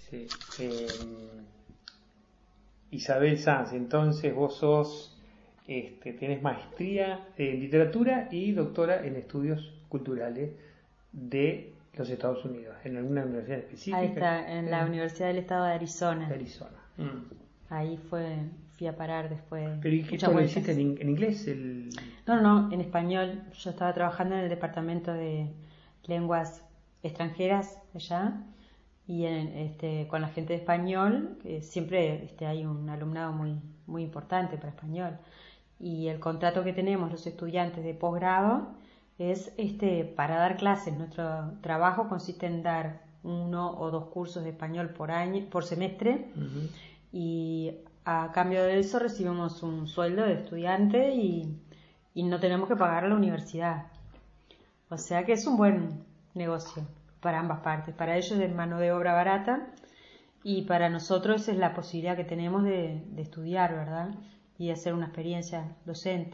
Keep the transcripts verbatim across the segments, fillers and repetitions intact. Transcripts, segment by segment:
Sí. Eh, Isabel Sanz, entonces vos sos, este, tenés maestría en literatura y doctora en estudios culturales de los Estados Unidos, en alguna universidad específica. Ahí está, en la Universidad del Estado de Arizona. De Arizona. Mm. Ahí fue, fui a parar después. ¿Pero y esto lo hiciste en, en inglés? El... No, no, en español. Yo estaba trabajando en el departamento de lenguas extranjeras allá y en, este, con la gente de español, que siempre este, hay un alumnado muy, muy importante para español. Y el contrato que tenemos los estudiantes de posgrado es este, para dar clases. Nuestro trabajo consiste en dar uno o dos cursos de español por año, por semestre. Uh-huh. Y a cambio de eso recibimos un sueldo de estudiante y, y no tenemos que pagar a la universidad. O sea que es un buen negocio para ambas partes. Para ellos es mano de obra barata y para nosotros es la posibilidad que tenemos de, de estudiar, ¿verdad? Y hacer una experiencia docente.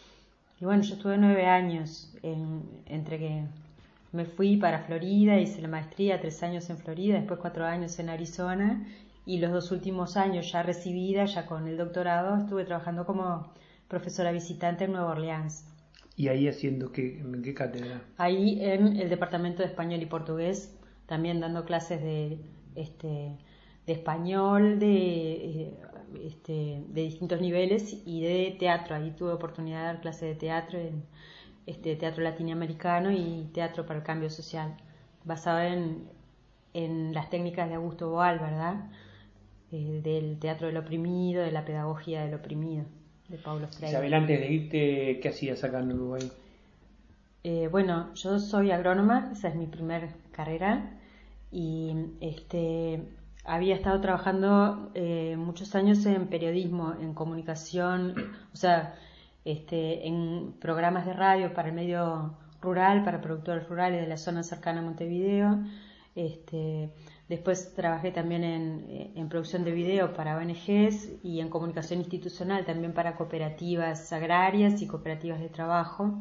Y bueno, yo estuve nueve años en, entre que me fui para Florida, hice la maestría, tres años en Florida, después cuatro años en Arizona. Y los dos últimos años ya recibida, ya con el doctorado, estuve trabajando como profesora visitante en Nueva Orleans. ¿Y ahí haciendo qué, en qué cátedra? Ahí en el departamento de español y portugués, también dando clases de, este, de español, de, este, de distintos niveles y de teatro. Ahí tuve oportunidad de dar clases de teatro, en, este, teatro latinoamericano y teatro para el cambio social, basado en, en las técnicas de Augusto Boal, ¿verdad? Eh, del teatro del oprimido, de la pedagogía del oprimido, de Paulo Freire. Isabel, antes de irte, ¿qué hacías acá en Uruguay? Eh, bueno, yo soy agrónoma, esa es mi primer carrera, y este, había estado trabajando eh, muchos años en periodismo, en comunicación, o sea, este, en programas de radio para el medio rural, para productores rurales de la zona cercana a Montevideo. Este, después trabajé también en, en producción de video para O N Ges y en comunicación institucional también para cooperativas agrarias y cooperativas de trabajo.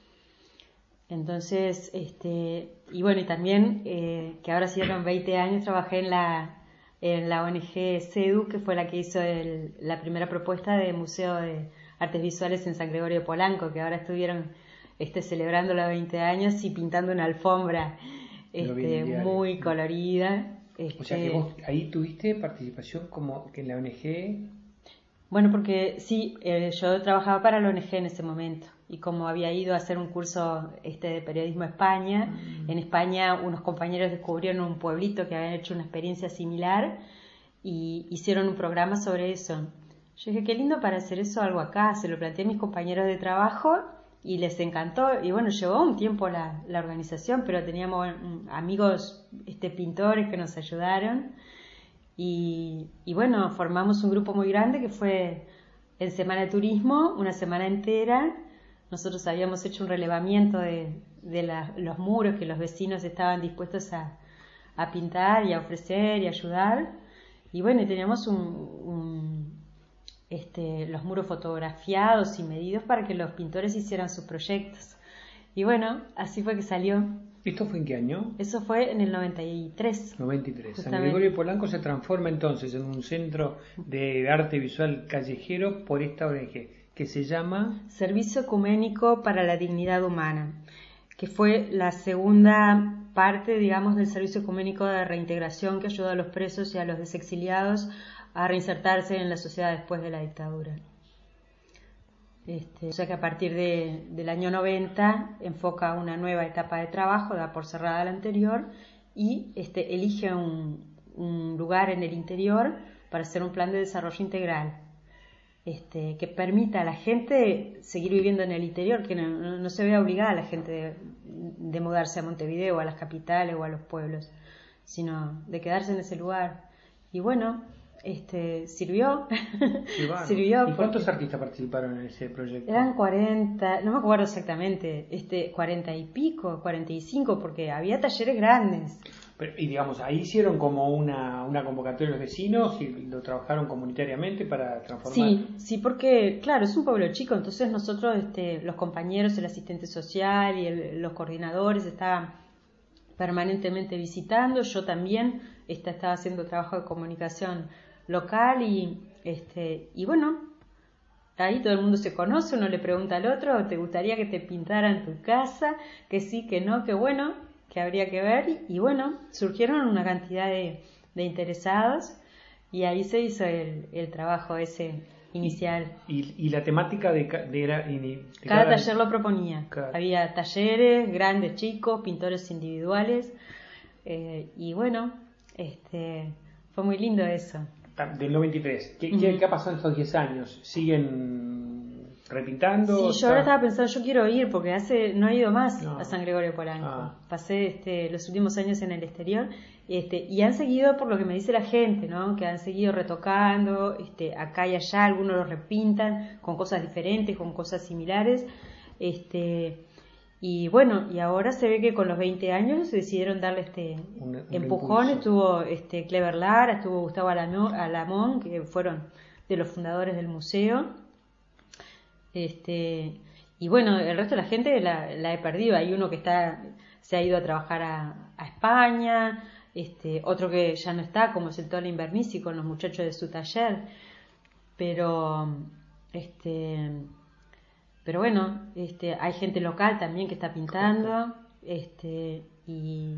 Entonces, este, y bueno, y también eh, que ahora hicieron veinte años, trabajé en la, en la O N Ge CEDU, que fue la que hizo el, la primera propuesta de Museo de Artes Visuales en San Gregorio de Polanco, que ahora estuvieron este, celebrando los veinte años y pintando una alfombra Este, muy colorida. Este, o sea que vos ahí tuviste participación como que en la O N Ge. Bueno, porque sí, eh, yo trabajaba para la O N Ge en ese momento y como había ido a hacer un curso este, de periodismo a España, mm. en España unos compañeros descubrieron un pueblito que habían hecho una experiencia similar y hicieron un programa sobre eso. Yo dije, qué lindo para hacer eso algo acá, se lo planteé a mis compañeros de trabajo y les encantó, y bueno, llevó un tiempo la, la organización, pero teníamos um, amigos este, pintores que nos ayudaron, y, y bueno, formamos un grupo muy grande que fue en Semana de Turismo, una semana entera. Nosotros habíamos hecho un relevamiento de, de la, los muros que los vecinos estaban dispuestos a, a pintar y a ofrecer y ayudar, y bueno, y teníamos un... un Este, los muros fotografiados y medidos para que los pintores hicieran sus proyectos. Y bueno, así fue que salió. ¿Esto fue en qué año? Eso fue en el noventa y tres. noventa y tres. San Gregorio de Polanco se transforma entonces en un centro de arte visual callejero por esta O N Ge, que se llama... Servicio Ecuménico para la Dignidad Humana, que fue la segunda parte, digamos, del Servicio Ecuménico de Reintegración que ayuda a los presos y a los desexiliados a reinsertarse en la sociedad después de la dictadura. Este, o sea que a partir de, del año noventa enfoca una nueva etapa de trabajo, da por cerrada la anterior, y este, elige un, un lugar en el interior para hacer un plan de desarrollo integral este, que permita a la gente seguir viviendo en el interior, que no, no, no se vea obligada a la gente de, de mudarse a Montevideo, o a las capitales o a los pueblos, sino de quedarse en ese lugar. Y bueno, Este, sirvió, sí, bueno. sirvió ¿Y cuántos artistas participaron en ese proyecto? Eran cuarenta, no me acuerdo exactamente, este, cuarenta y pico, cuarenta y cinco, porque había talleres grandes. Pero, y digamos, ahí hicieron como una, una convocatoria de los vecinos y lo trabajaron comunitariamente para transformar. Sí, sí, porque claro, es un pueblo chico, entonces nosotros, este, los compañeros, el asistente social y el, los coordinadores estaban permanentemente visitando. Yo también esta estaba haciendo trabajo de comunicación local y, este, y bueno, ahí todo el mundo se conoce, uno le pregunta al otro, ¿te gustaría que te pintaran tu casa? Que sí, que no, que bueno, que habría que ver. Y bueno, surgieron una cantidad de, de interesados y ahí se hizo el, el trabajo ese inicial. ¿Y, y la temática de, de, era, de cada, cada taller lo proponía. Cada... Había talleres, grandes, chicos, pintores individuales. Eh, y bueno, este, fue muy lindo eso. Del noventa y tres. ¿Qué, uh-huh. ¿qué, ¿Qué ha pasado en estos diez años? ¿Siguen repintando? Sí, yo está... ahora estaba pensando, yo quiero ir porque hace no he ido más no. a San Gregorio Polanco. Ah. Pasé este, los últimos años en el exterior este, y han seguido, por lo que me dice la gente, ¿no? Que han seguido retocando este, acá y allá, algunos los repintan con cosas diferentes, con cosas similares. Este, y bueno, y ahora se ve que con los veinte años decidieron darle este un, un empujón. Impulso. Estuvo este, Clever Lara, estuvo Gustavo Alamón, que fueron de los fundadores del museo. Este, y bueno, el resto de la gente la, la he perdido. Hay uno que está se ha ido a trabajar a, a España, este, otro que ya no está, como es el Tony Invernici con los muchachos de su taller. Pero este pero bueno, este, hay gente local también que está pintando, este, y,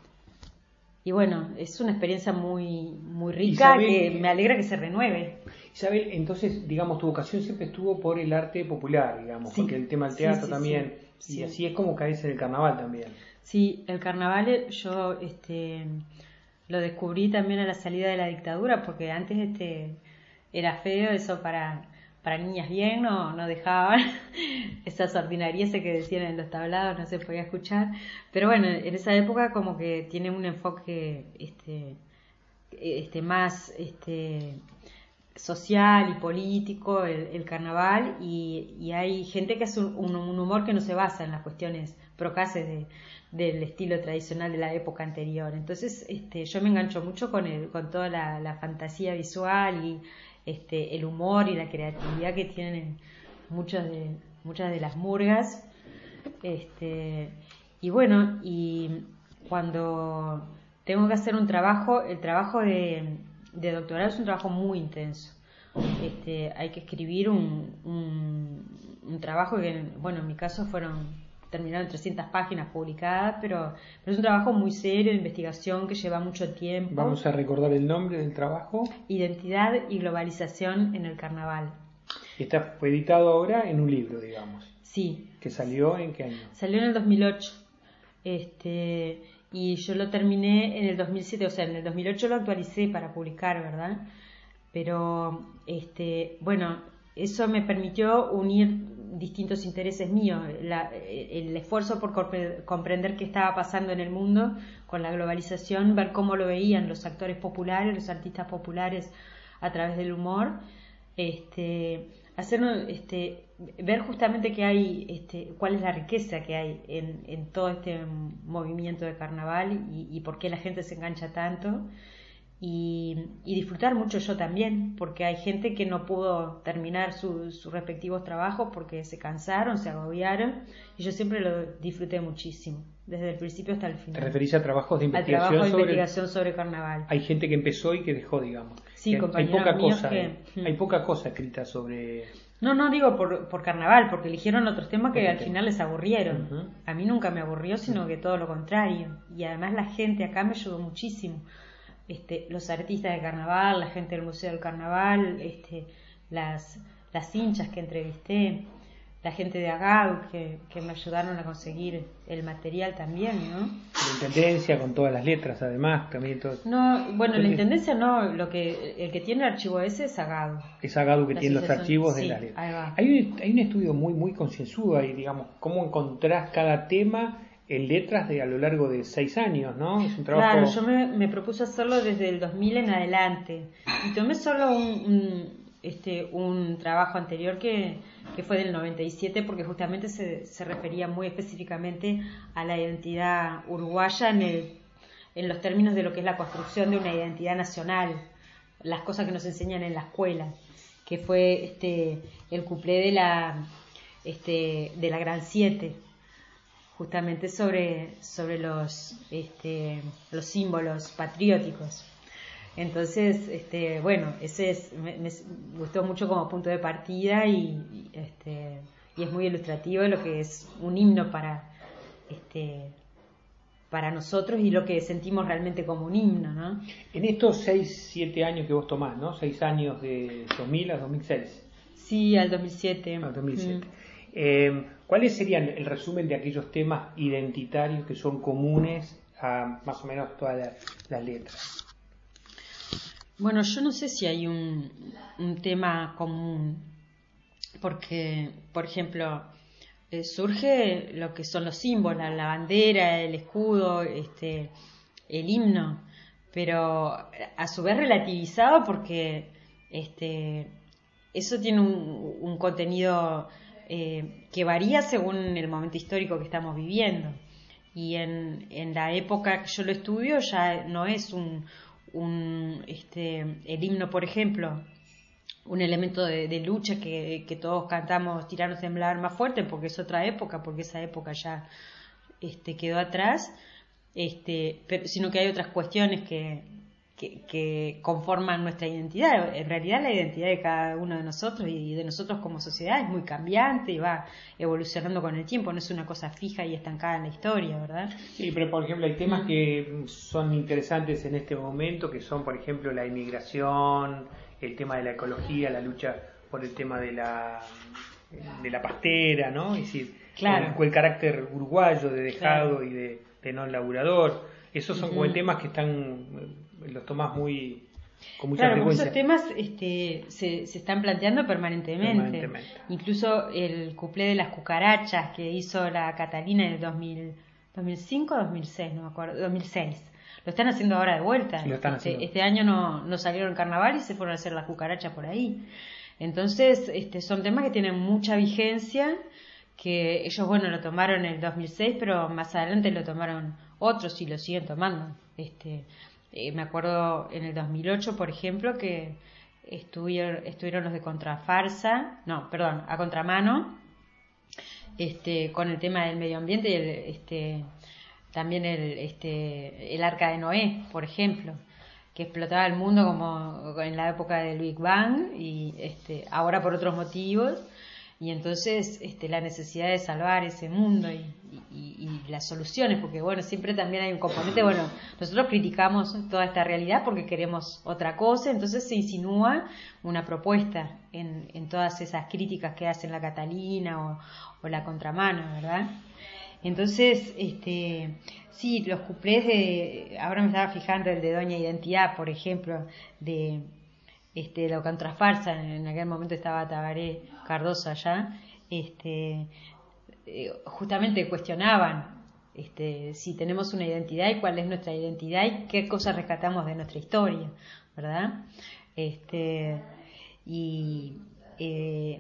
y bueno, es una experiencia muy, muy rica. Isabel, que me alegra que se renueve. Isabel, entonces, digamos, tu vocación siempre estuvo por el arte popular, digamos, sí, porque el tema del teatro sí, sí, también, sí, y sí. así es como caes en el carnaval también. Sí, el carnaval yo este, lo descubrí también a la salida de la dictadura, porque antes este, era feo eso para... para niñas bien, no, no dejaban esas ordinarieces que decían en los tablados, no se podía escuchar, pero bueno, en esa época como que tiene un enfoque este, este más este, social y político el, el carnaval, y, y hay gente que hace un, un humor que no se basa en las cuestiones procaces de, del estilo tradicional de la época anterior. Entonces este, yo me engancho mucho con, el, con toda la, la fantasía visual y Este, el humor y la creatividad que tienen muchas de, muchas de las murgas. Este, y bueno, y cuando tengo que hacer un trabajo, el trabajo de, de doctorado es un trabajo muy intenso. Este, hay que escribir un, un, un trabajo que, bueno, en mi caso fueron terminaron trescientas páginas publicadas, pero, pero es un trabajo muy serio de investigación que lleva mucho tiempo. Vamos a recordar el nombre del trabajo. Identidad y globalización en el carnaval. Y está fue editado ahora en un libro, digamos. Sí. ¿Que salió en qué año? Salió en el dos mil ocho. Este, y yo lo terminé en el dos mil siete, o sea, en el dos mil ocho lo actualicé para publicar, ¿verdad? Pero, este, bueno, eso me permitió unir distintos intereses míos, la, el esfuerzo por comprender qué estaba pasando en el mundo con la globalización, ver cómo lo veían los actores populares, los artistas populares a través del humor, este, hacer, este, ver justamente qué hay, este, cuál es la riqueza que hay en, en todo este movimiento de carnaval y, y por qué la gente se engancha tanto. Y, y disfrutar mucho yo también, porque hay gente que no pudo terminar su, sus respectivos trabajos porque se cansaron, se agobiaron, y yo siempre lo disfruté muchísimo, desde el principio hasta el final. ¿Te referís a trabajos de investigación, al trabajo de sobre... investigación sobre carnaval? Hay gente que empezó y que dejó, digamos. Sí, hay, compañeros hay poca míos cosa, que... eh. hay poca cosa escrita sobre... No, no digo por, por carnaval, porque eligieron otros temas que Otro al tema. final les aburrieron. Uh-huh. A mí nunca me aburrió, sino que todo lo contrario. Y además la gente acá me ayudó muchísimo. Este, los artistas de carnaval, la gente del Museo del Carnaval, este, las, las hinchas que entrevisté, la gente de Agau que, que me ayudaron a conseguir el material también, ¿no? La intendencia con todas las letras, además, también todo. No, bueno, la intendencia no, lo que el que tiene el archivo ese es Agau. Es Agau que la tiene los archivos sí, de las letras. Ahí va. Hay un, hay un estudio muy muy concienzudo ahí, digamos, cómo encontrás cada tema en letras de a lo largo de seis años, ¿no? Es un trabajo... Claro, yo me, me propuse hacerlo desde el dos mil en adelante y tomé solo un, un, este, un trabajo anterior que, que fue del noventa y siete porque justamente se, se refería muy específicamente a la identidad uruguaya en, el, en los términos de lo que es la construcción de una identidad nacional, las cosas que nos enseñan en la escuela, que fue este, el cuplé de la, este, de la Gran Siete. justamente sobre, sobre los, este, los símbolos patrióticos. Entonces, este, bueno, ese es, me, me gustó mucho como punto de partida y, y, este, y es muy ilustrativo de lo que es un himno para, este, para nosotros y lo que sentimos realmente como un himno, ¿no? En estos seis, siete años que vos tomás, ¿no? Seis años de dos mil a dos mil seis. Sí, al dos mil siete. Al dos mil siete. Mm. Eh, ¿Cuáles serían el resumen de aquellos temas identitarios que son comunes a más o menos todas las, las letras? Bueno, yo no sé si hay un, un tema común, porque, por ejemplo, eh, surge lo que son los símbolos, la bandera, el escudo, este, el himno, pero a su vez relativizado porque este, eso tiene un, un contenido eh, que varía según el momento histórico que estamos viviendo. Y en, en la época que yo lo estudio ya no es un... Un, este, el himno, por ejemplo, un elemento de, de lucha que, que todos cantamos tirarnos temblar más fuerte porque es otra época, porque esa época ya este, quedó atrás, este, pero, sino que hay otras cuestiones que, que, que conforman nuestra identidad. En realidad la identidad de cada uno de nosotros y de nosotros como sociedad es muy cambiante y va evolucionando con el tiempo, no es una cosa fija y estancada en la historia, ¿verdad? Sí, pero por ejemplo hay temas que son interesantes en este momento, que son por ejemplo la inmigración, el tema de la ecología, la lucha por el tema de la de la pastera, ¿no? Es decir, claro. el, el carácter uruguayo de dejado, claro, y de, de no laburador. Esos son uh-huh. como temas que están, los tomás muy con mucha claro, frecuencia. Esos temas este, se, se están planteando permanentemente. permanentemente. Incluso el cuplé de las cucarachas que hizo la Catalina en el dos mil, dos mil cinco o dos mil seis, no me acuerdo, dos mil seis. Lo están haciendo ahora de vuelta. Lo están este, haciendo. este año no, no salieron en carnaval y se fueron a hacer las cucarachas por ahí. Entonces, este, son temas que tienen mucha vigencia, que ellos, bueno, lo tomaron en el dos mil seis, pero más adelante lo tomaron otros y lo siguen tomando. Este, eh, me acuerdo en el dos mil ocho, por ejemplo, que estuvieron, estuvieron los de Contrafarsa, no, perdón, a Contramano, este, con el tema del medio ambiente y el, este, también el, este, el Arca de Noé, por ejemplo, que explotaba el mundo como en la época del Big Bang y este, ahora por otros motivos. Y entonces este, la necesidad de salvar ese mundo y, y, y las soluciones, porque bueno, siempre también hay un componente, bueno, nosotros criticamos toda esta realidad porque queremos otra cosa, entonces se insinúa una propuesta en, en todas esas críticas que hacen la Catalina o, o la Contramano, ¿verdad? Entonces, este, sí, los cuplés de, ahora me estaba fijando el de Doña Identidad, por ejemplo, de... Este, la Contrafarsa, en aquel momento estaba Tabaré Cardoso allá, este, eh, justamente cuestionaban este, si tenemos una identidad y cuál es nuestra identidad y qué cosas rescatamos de nuestra historia, ¿verdad? Este, y, eh,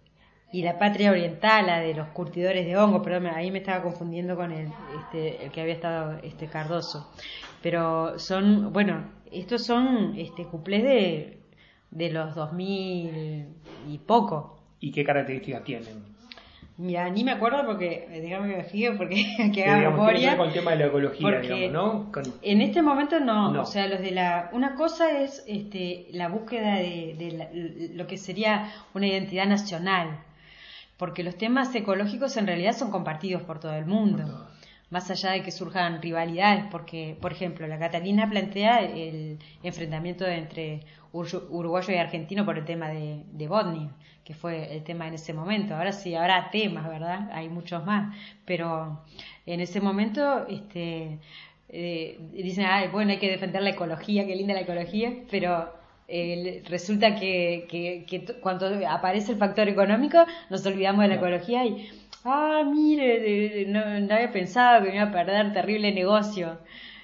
y la patria oriental, la de los curtidores de hongo, perdón, ahí me estaba confundiendo con el, este, el que había estado este Cardoso, pero son, bueno, estos son este, cuplés de de los dos mil y poco. ¿Y qué características tienen? Mira, ni me acuerdo porque, digamos que me fijo porque que haga digamos, memoria. Tiene que ver con el tema de la ecología, digamos, ¿no? Con... En este momento no, no, o sea, los de la, una cosa es este, la búsqueda de, de la, lo que sería una identidad nacional, porque los temas ecológicos en realidad son compartidos por todo el mundo. Más allá de que surjan rivalidades, porque, por ejemplo, la Catalina plantea el enfrentamiento entre uruguayo y argentino por el tema de, de Botnia, que fue el tema en ese momento. Ahora sí, habrá temas, ¿verdad? Hay muchos más, pero en ese momento este, eh, dicen, ay, bueno, hay que defender la ecología, qué linda la ecología, pero eh, resulta que, que, que t- cuando aparece el factor económico nos olvidamos de la ecología y... Ah, mire, no, no había pensado que me iba a perder terrible negocio.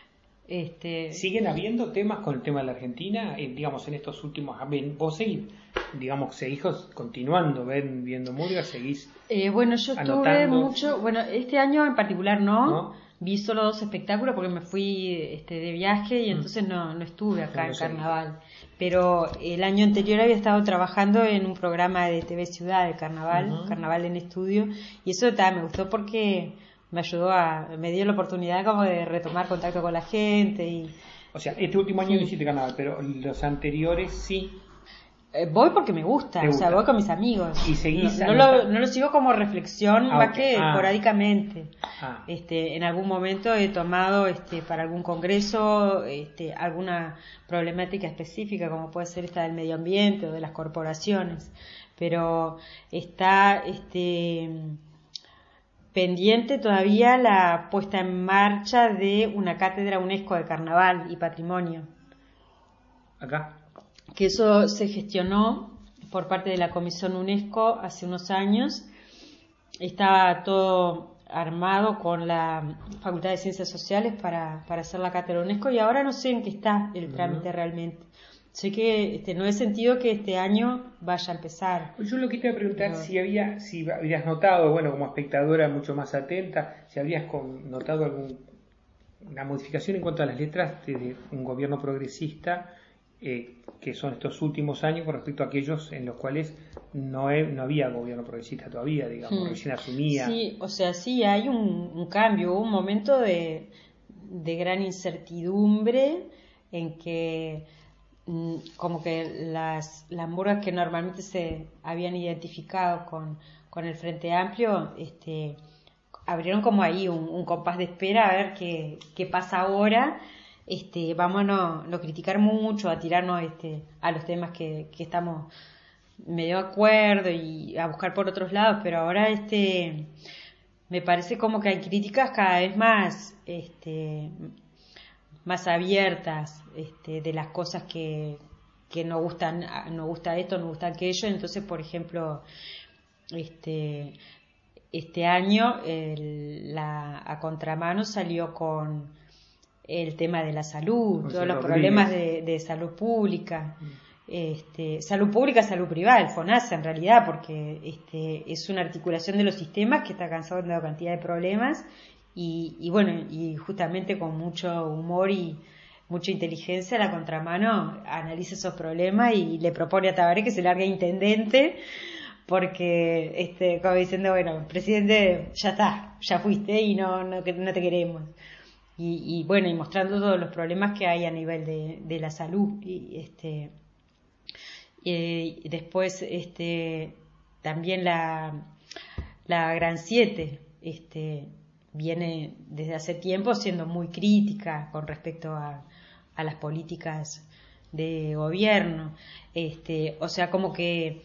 Este... ¿Siguen habiendo temas con el tema de la Argentina? Eh, digamos, en estos últimos... ¿Vos seguís, digamos, seguís continuando ven, viendo murga? ¿Seguís eh, Bueno, yo estuve anotando? mucho... Bueno, este año en particular no. ¿No? Vi solo dos espectáculos porque me fui este, de viaje y entonces mm. no, no estuve acá no en Carnaval. Pero el año anterior había estado trabajando en un programa de T V Ciudad de Carnaval, uh-huh. Carnaval en Estudio, y eso ta, me gustó porque me ayudó a, me dio la oportunidad como de retomar contacto con la gente y... O sea, este último año no hiciste carnaval, pero los anteriores sí. Eh, voy porque me gusta, ¿Te o sea, gusta? voy con mis amigos. ¿Y seguís No, no, lo, no lo sigo como reflexión, Ah, más ok. que Ah. esporádicamente. Ah. Este, en algún momento he tomado este, para algún congreso este, alguna problemática específica, como puede ser esta del medio ambiente o de las corporaciones, pero está este, pendiente todavía la puesta en marcha de una cátedra UNESCO de Carnaval y Patrimonio. ¿Acá? Que eso se gestionó por parte de la Comisión UNESCO hace unos años. Estaba todo armado con la Facultad de Ciencias Sociales para, para hacer la cátedra UNESCO y ahora no sé en qué está el trámite uh-huh. realmente. Sé que este, no he sentido que este año vaya a empezar. Yo lo que te iba a preguntar Pero... si había, si habías notado, bueno, como espectadora mucho más atenta, si habías con, notado alguna modificación en cuanto a las letras de un gobierno progresista, eh, que son estos últimos años con respecto a aquellos en los cuales no, he, no había gobierno progresista todavía, digamos, hmm. recién asumía. Sí, o sea, sí, hay un, un cambio, hubo un momento de, de gran incertidumbre en que como que las, las murgas que normalmente se habían identificado con, con el Frente Amplio este, abrieron como ahí un, un compás de espera a ver qué, qué pasa ahora. Este, vamos a no, no criticar mucho, a tirarnos este, a los temas que, que estamos medio de acuerdo y a buscar por otros lados, pero ahora este me parece como que hay críticas cada vez más este más abiertas este, de las cosas que, que no gustan, no gusta esto, no gusta aquello. Entonces, por ejemplo, este este año el, la a contramano salió con el tema de la salud, José todos los Rodríguez. Problemas de, de salud pública, este, salud pública, salud privada, el FONASA en realidad, porque este, es una articulación de los sistemas que está cansando de cantidad de problemas. Y, y bueno, y justamente con mucho humor y mucha inteligencia, la contramano analiza esos problemas y le propone a Tabaré que se largue intendente, porque, este, como diciendo, bueno, presidente, ya está, ya fuiste y no, no, no te queremos. Y, y bueno, y mostrando todos los problemas que hay a nivel de, de la salud. Y este, y después, este, también la, la Gran Siete, este, viene desde hace tiempo siendo muy crítica con respecto a, a las políticas de gobierno. Este, o sea, como que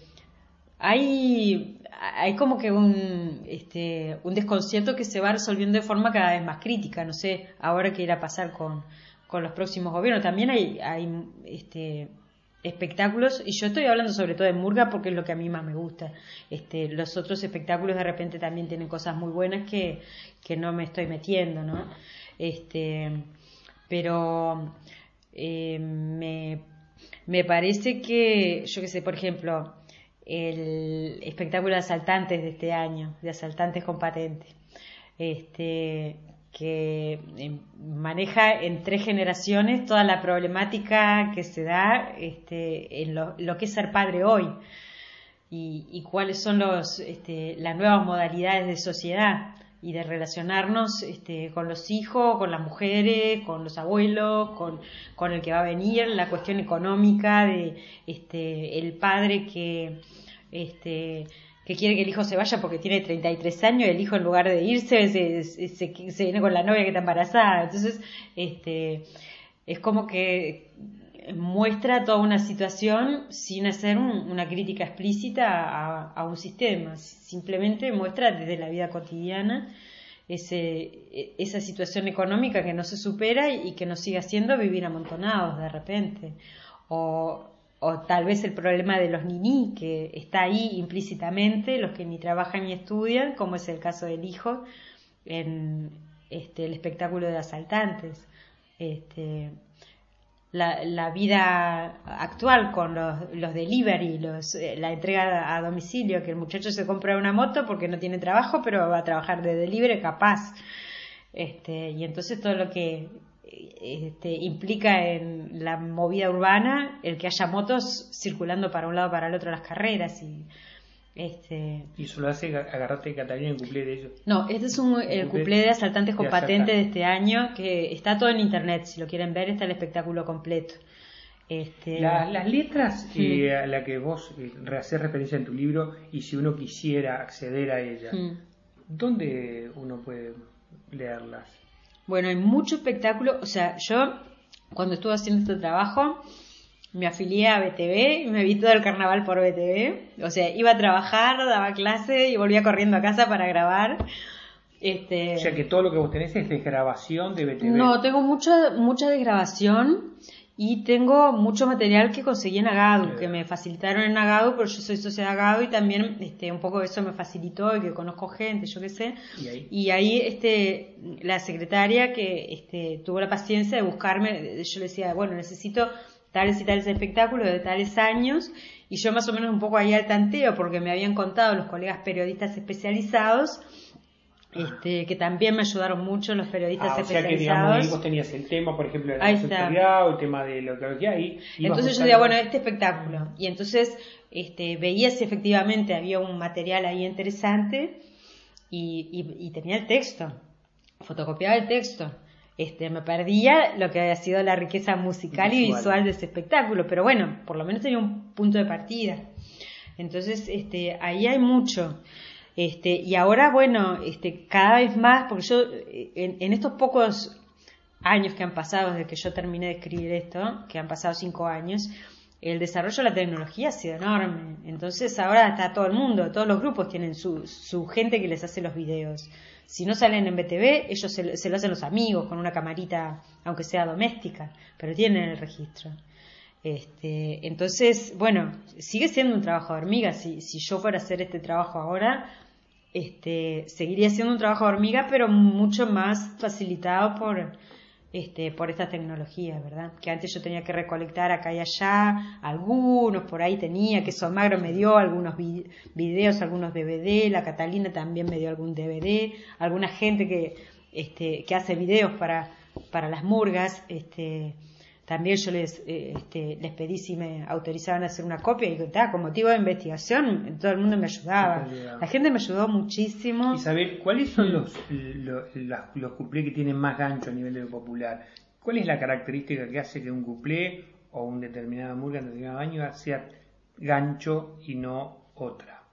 hay, hay como que un, este, un desconcierto que se va resolviendo de forma cada vez más crítica. No sé ahora qué irá a pasar con, con los próximos gobiernos. También hay, hay este, espectáculos, y yo estoy hablando sobre todo de murga porque es lo que a mí más me gusta. Este, los otros espectáculos de repente también tienen cosas muy buenas que, que no me estoy metiendo, ¿no? Este, pero eh, me, me parece que, yo qué sé, por ejemplo, el espectáculo de asaltantes de este año, de asaltantes con patente, este, que eh, maneja en tres generaciones toda la problemática que se da este, en lo, lo que es ser padre hoy y, y cuáles son los, este, las nuevas modalidades de sociedad y de relacionarnos este, con los hijos, con las mujeres, con los abuelos, con, con el que va a venir, la cuestión económica de este, el padre que... este que quiere que el hijo se vaya porque tiene treinta y tres años, el hijo en lugar de irse se, se, se, se viene con la novia que está embarazada. Entonces, este es como que muestra toda una situación sin hacer un, una crítica explícita a, a un sistema, simplemente muestra desde la vida cotidiana ese, esa situación económica que no se supera y que nos sigue haciendo vivir amontonados de repente, o o tal vez el problema de los niní, que está ahí implícitamente, los que ni trabajan ni estudian, como es el caso del hijo en este, el espectáculo de asaltantes. Este, la, la vida actual con los, los delivery, los, la entrega a domicilio, que el muchacho se compra una moto porque no tiene trabajo, pero va a trabajar de delivery capaz. Este, y entonces todo lo que... Este, implica en la movida urbana el que haya motos circulando para un lado para el otro las carreras y, Este... ¿Y eso lo hace Agarrate Catalina en cuplé de ellos? No, este es un, el cuplé de Asaltantes con Patente de este año, que está todo en internet, si lo quieren ver está el espectáculo completo. Este... La, las letras mm. eh, a las que vos eh, haces referencia en tu libro, y si uno quisiera acceder a ellas, mm. ¿dónde uno puede leerlas? Bueno, hay mucho espectáculo, o sea, yo cuando estuve haciendo este trabajo me afilié a B T V y me vi todo el carnaval por B T V. O sea, iba a trabajar, daba clase y volvía corriendo a casa para grabar. Este... O sea, que todo lo que vos tenés es desgrabación de B T V. No, tengo mucha, mucha desgrabación y tengo mucho material que conseguí en Agadu, que me facilitaron en Agadu, pero yo soy socia de Agadu y también este, un poco eso me facilitó y que conozco gente, yo qué sé. Y ahí, y ahí este, la secretaria que este, tuvo la paciencia de buscarme, yo le decía, bueno, necesito tales y tales espectáculos de tales años, y yo más o menos un poco ahí al tanteo, porque me habían contado los colegas periodistas especializados, este, que también me ayudaron mucho los periodistas ah, o especializados. sea que, digamos, ahí vos tenías el tema, por ejemplo, de la sexualidad, o el tema de lo que ahí. Entonces yo decía, bueno, este espectáculo, y entonces este, veía si efectivamente había un material ahí interesante, y, y, y tenía el texto, fotocopiaba el texto. Este, me perdía lo que había sido la riqueza musical visual. y visual de ese espectáculo, pero bueno, por lo menos tenía un punto de partida. Entonces, este, ahí hay mucho. Este, y ahora, bueno, este, cada vez más, porque yo, en, en estos pocos años que han pasado desde que yo terminé de escribir esto, que han pasado cinco años, el desarrollo de la tecnología ha sido enorme. Entonces ahora está todo el mundo, todos los grupos tienen su, su gente que les hace los videos. Si no salen en B T V, ellos se, se lo hacen los amigos con una camarita, aunque sea doméstica, pero tienen el registro. Este, entonces, bueno, sigue siendo un trabajo de hormiga. Si, si yo fuera a hacer este trabajo ahora, este, seguiría siendo un trabajo de hormiga, pero mucho más facilitado por, este, por estas tecnologías, ¿verdad? Que antes yo tenía que recolectar acá y allá, algunos por ahí tenía, que Somagro me dio algunos vi- videos, algunos D V D, la Catalina también me dio algún D V D, alguna gente que, este, que hace videos para, para las murgas, este, también yo les, eh, este, les pedí si me autorizaban a hacer una copia y ta, con motivo de investigación todo el mundo me ayudaba, la gente me ayudó muchísimo. Isabel, ¿cuáles son los los, los, los cuplés que tienen más gancho a nivel de lo popular? ¿Cuál es la característica que hace que un cuplé o un determinado murga en determinado año sea gancho y no otra?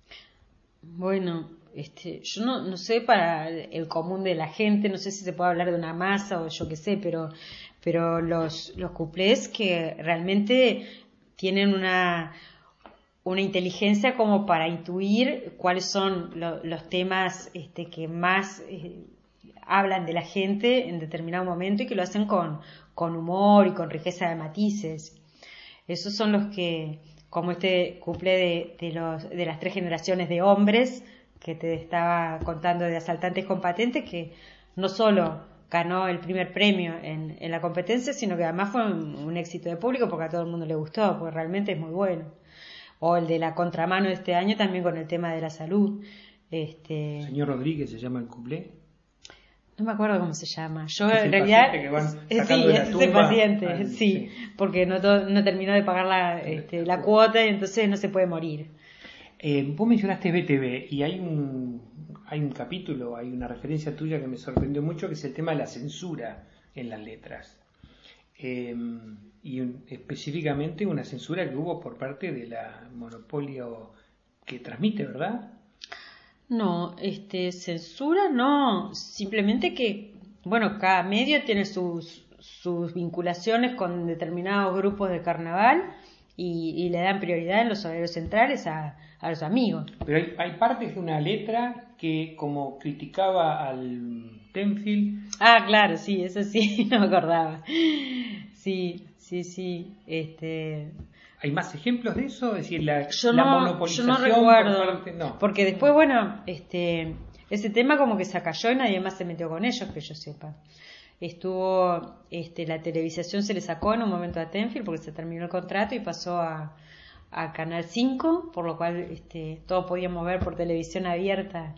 Bueno, este, yo no, no sé para el común de la gente, no sé si se puede hablar de una masa o yo qué sé, pero pero los, los cuplés que realmente tienen una, una inteligencia como para intuir cuáles son lo, los temas este, que más eh, hablan de la gente en determinado momento y que lo hacen con, con humor y con riqueza de matices. Esos son los que, como este cuplé de, de, los, de las tres generaciones de hombres que te estaba contando de Asaltantes con Patente, que no solo ganó el primer premio en, en la competencia, sino que además fue un, un éxito de público porque a todo el mundo le gustó, porque realmente es muy bueno. O el de la contramano de este año también con el tema de la salud. Este... Señor Rodríguez se llama el cuplé. No me acuerdo cómo se llama. Yo es en realidad que van sí, es ese paciente, al, sí, sí, porque no todo, no terminó de pagar la, este, la cuota y entonces no se puede morir. Eh, vos mencionaste B T V y hay un hay un capítulo, hay una referencia tuya que me sorprendió mucho, que es el tema de la censura en las letras. Eh, y un, específicamente una censura que hubo por parte de la monopolio que transmite, ¿verdad? No, este, censura no, simplemente que, bueno, cada medio tiene sus, sus vinculaciones con determinados grupos de carnaval y, y le dan prioridad en los horarios centrales a, a los amigos. Pero hay, hay partes de una letra que como criticaba al Tenfield. Ah, claro, sí, eso sí, no me acordaba. Sí, sí, sí, este... ¿Hay más ejemplos de eso? Es decir, la, yo la no, monopolización. Yo no recuerdo, por parte, no. Porque después, bueno, este, ese tema como que se cayó y nadie más se metió con ellos, que yo sepa. Estuvo, este, la televisación se le sacó en un momento a Tenfield porque se terminó el contrato y pasó a, a Canal cinco, por lo cual este, todos podíamos ver por televisión abierta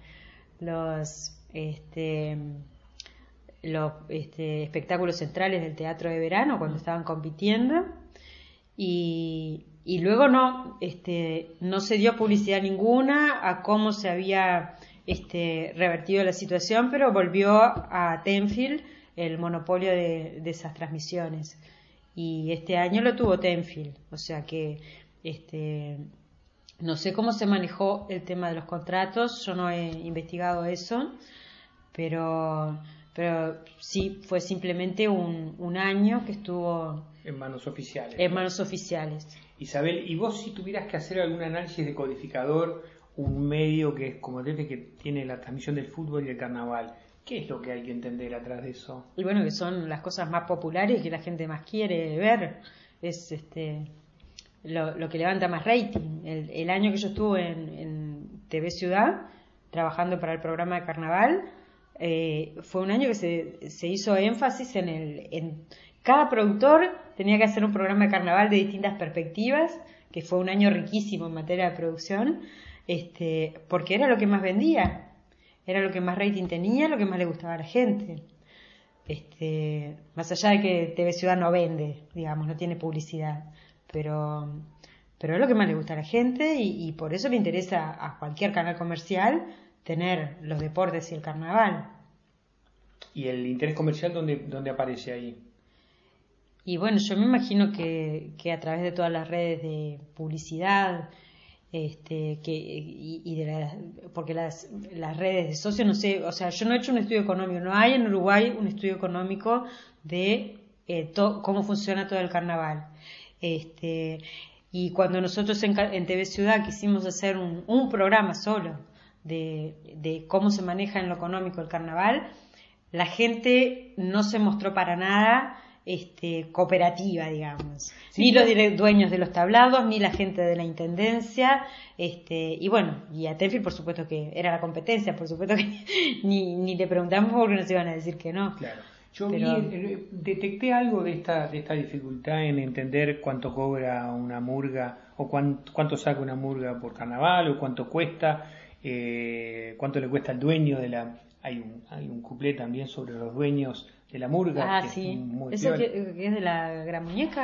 los, este, los este, espectáculos centrales del teatro de verano cuando estaban compitiendo. Y, y luego no, este, no se dio publicidad ninguna a cómo se había este, revertido la situación, pero volvió a Tenfield el monopolio de, de esas transmisiones. Y este año lo tuvo Tenfield, o sea que este, no sé cómo se manejó el tema de los contratos, yo no he investigado eso, pero, pero sí fue simplemente un, un año que estuvo en manos oficiales. En manos oficiales. Isabel, ¿y vos si tuvieras que hacer algún análisis de codificador, un medio que es como desde que tiene la transmisión del fútbol y el carnaval, qué es lo que hay que entender atrás de eso? Y bueno, que son las cosas más populares que la gente más quiere ver, es este lo, lo que levanta más rating. El, el año que yo estuve en, en T V Ciudad, trabajando para el programa de carnaval, eh, fue un año que se, se hizo énfasis en el... En, cada productor tenía que hacer un programa de carnaval de distintas perspectivas, que fue un año riquísimo en materia de producción, este, porque era lo que más vendía, era lo que más rating tenía, lo que más le gustaba a la gente. Este, más allá de que T V Ciudad no vende, digamos, no tiene publicidad, pero, pero es lo que más le gusta a la gente y, y por eso le interesa a cualquier canal comercial tener los deportes y el carnaval. ¿Y el interés comercial dónde, dónde aparece ahí? Y bueno, yo me imagino que, que a través de todas las redes de publicidad, este, que y, y de las, porque las, las redes de socios, no sé, o sea, yo no he hecho un estudio económico, no hay en Uruguay un estudio económico de eh, to, cómo funciona todo el carnaval. Este, y cuando nosotros en, en T V Ciudad quisimos hacer un, un programa solo de, de cómo se maneja en lo económico el carnaval, la gente no se mostró para nada Este, cooperativa, digamos, sí, ni los dueños de los tablados, ni la gente de la intendencia, este, y bueno, y a Tenfield por supuesto que era la competencia, por supuesto que ni, ni le preguntamos porque nos iban a decir que no. Claro. Yo Pero... vi, detecté algo de esta, de esta dificultad en entender cuánto cobra una murga, o cuánto, cuánto saca una murga por carnaval, o cuánto cuesta, eh, cuánto le cuesta al dueño de la... Hay un, hay un cuplé también sobre los dueños de la murga. Ah, que sí. Es muy ¿Eso que, que es de la gran muñeca?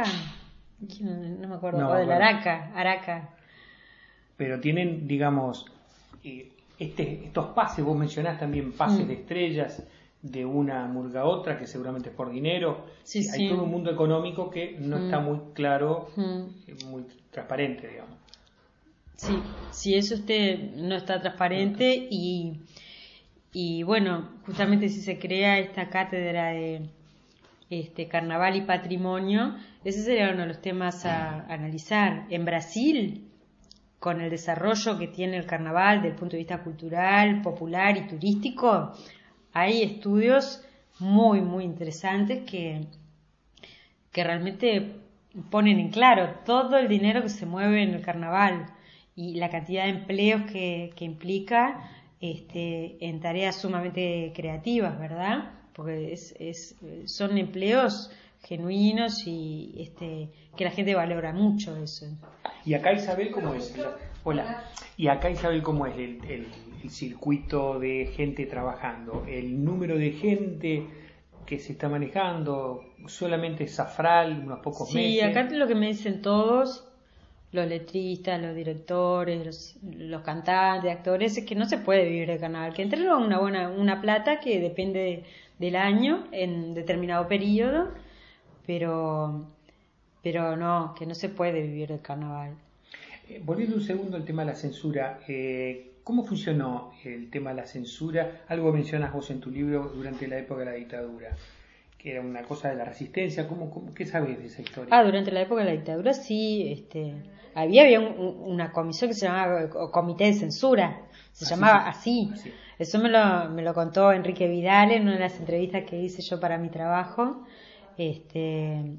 No me acuerdo. No, o de la bueno. Araca. Araca. Pero tienen, digamos, eh, este, estos pases, vos mencionás también pases mm. de estrellas de una murga a otra, que seguramente es por dinero. Sí, Hay sí. todo un mundo económico que no mm. está muy claro, mm. muy transparente, digamos. Sí, sí, eso este no está transparente y... Y bueno, justamente si se crea esta cátedra de este carnaval y patrimonio, ese sería uno de los temas a, a analizar. En Brasil, con el desarrollo que tiene el carnaval desde el punto de vista cultural, popular y turístico, hay estudios muy, muy interesantes que, que realmente ponen en claro todo el dinero que se mueve en el carnaval y la cantidad de empleos que, que implica Este, en tareas sumamente creativas, ¿verdad? Porque es, es, son empleos genuinos y este, que la gente valora mucho eso. Y acá Isabel, ¿cómo es? Hola. Y acá Isabel, ¿cómo es el, el, el circuito de gente trabajando? El número de gente que se está manejando, solamente Zafral, unos pocos sí, meses. Sí, acá lo que me dicen todos, los letristas, los directores, los, los cantantes, actores, es que no se puede vivir de carnaval, que entre una buena una plata que depende de, del año en determinado periodo, pero pero no, que no se puede vivir del carnaval. Eh, volviendo un segundo al tema de la censura, eh, ¿cómo funcionó el tema de la censura? Algo mencionas vos en tu libro durante la época de la dictadura, que era una cosa de la resistencia. ¿Cómo, cómo, ¿Qué sabés de esa historia? Ah, durante la época de la dictadura sí, este... Había, había un, una comisión que se llamaba Comité de Censura, se así, llamaba así. así. Eso me lo, me lo contó Enrique Vidal en una de las entrevistas que hice yo para mi trabajo. Este,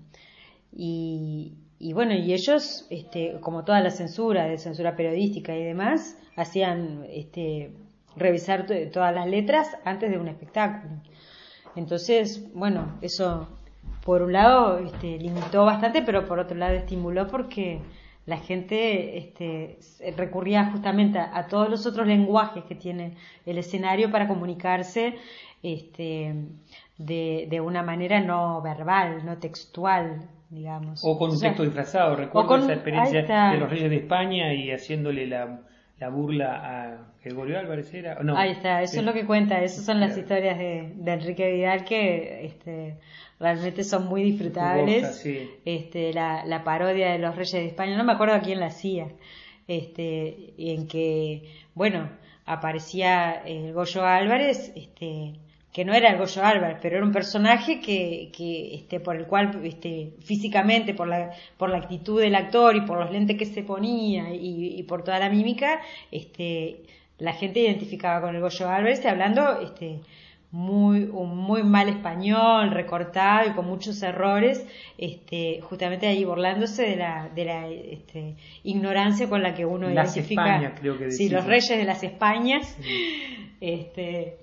y, y bueno, y ellos, este, como toda la censura, de censura periodística y demás, hacían este, revisar t- todas las letras antes de un espectáculo. Entonces, bueno, eso por un lado este, limitó bastante, pero por otro lado estimuló porque la gente este, recurría justamente a, a todos los otros lenguajes que tiene el escenario para comunicarse este, de, de una manera no verbal, no textual, digamos. O con un O sea, texto disfrazado, recuerdo con, esa experiencia de los está. Reyes de España y haciéndole la, la burla a Gregorio Álvarez, ¿era? No, Ahí está, eso es eh, lo que cuenta, esas son las claro, historias de, de Enrique Vidal que este, realmente son muy jugosa, disfrutables. sí. Este, la, la parodia de los Reyes de España, no me acuerdo a quién la hacía, este, en que, bueno, aparecía el Goyo Álvarez, este, que no era el Goyo Álvarez, pero era un personaje que, que este, por el cual, este, físicamente, por la, por la actitud del actor y por los lentes que se ponía y, y por toda la mímica, este, la gente identificaba con el Goyo Álvarez, hablando, este, muy, un muy mal español, recortado y con muchos errores, este, justamente ahí burlándose de la, de la, este, ignorancia con la que uno Las identifica, Españas, creo que sí, decía. los reyes de las Españas, Sí. este,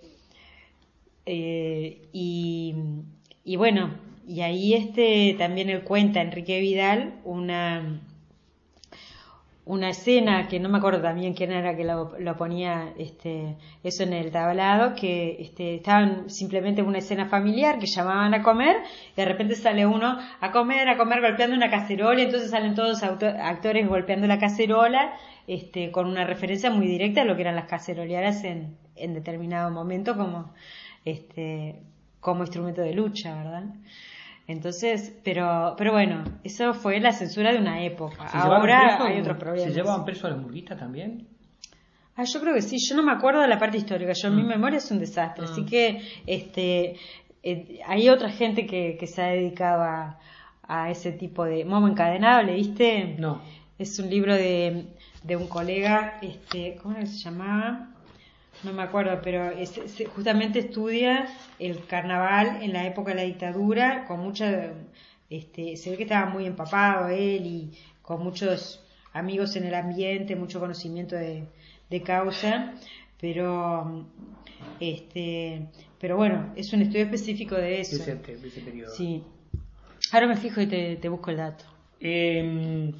eh, y, y bueno, y ahí este, también él cuenta, Enrique Vidal, una, una escena que no me acuerdo también quién era que lo, lo ponía este, eso en el tablado, que este, estaban simplemente en una escena familiar que llamaban a comer y de repente sale uno a comer, a comer golpeando una cacerola y entonces salen todos auto, actores golpeando la cacerola este, con una referencia muy directa a lo que eran las caceroleadas en, en determinado momento como, este, como instrumento de lucha, ¿verdad? Entonces, pero, pero bueno, eso fue la censura de una época. ¿Se llevaron Ahora preso, hay otros ¿Se problemas. llevaban preso a los murguistas también? Ah, yo creo que sí. Yo no me acuerdo de la parte histórica. Yo, Mm. mi memoria es un desastre. Mm. Así que, este, eh, hay otra gente que, que se ha dedicado a, a ese tipo de Momo encadenado. ¿Leíste? No. Es un libro de, de un colega, este, ¿cómo era que se llamaba? No me acuerdo, pero es, es- justamente estudia el carnaval en la época de la dictadura, con mucha, este, se ve que estaba muy empapado él y con muchos amigos en el ambiente, mucho conocimiento de, de causa, pero, este, pero bueno, es un estudio específico de De eso. ese, de ese periodo. Sí. Ahora me fijo y te, te busco el dato. Eh,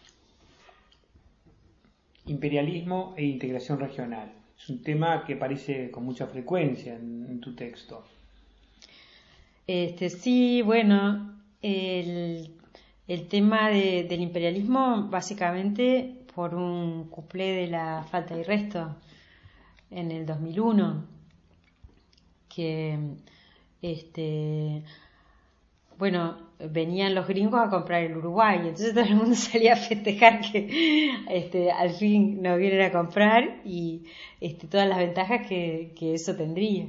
imperialismo e integración regional. Es un tema que aparece con mucha frecuencia en, en tu texto. Este, sí, bueno, el, el tema de- del imperialismo básicamente por un cuplé de la Falta y Resto en el dos mil uno, que este, bueno, venían los gringos a comprar el Uruguay, entonces todo el mundo salía a festejar que este, al fin nos vienen a comprar y este, todas las ventajas que, que eso tendría.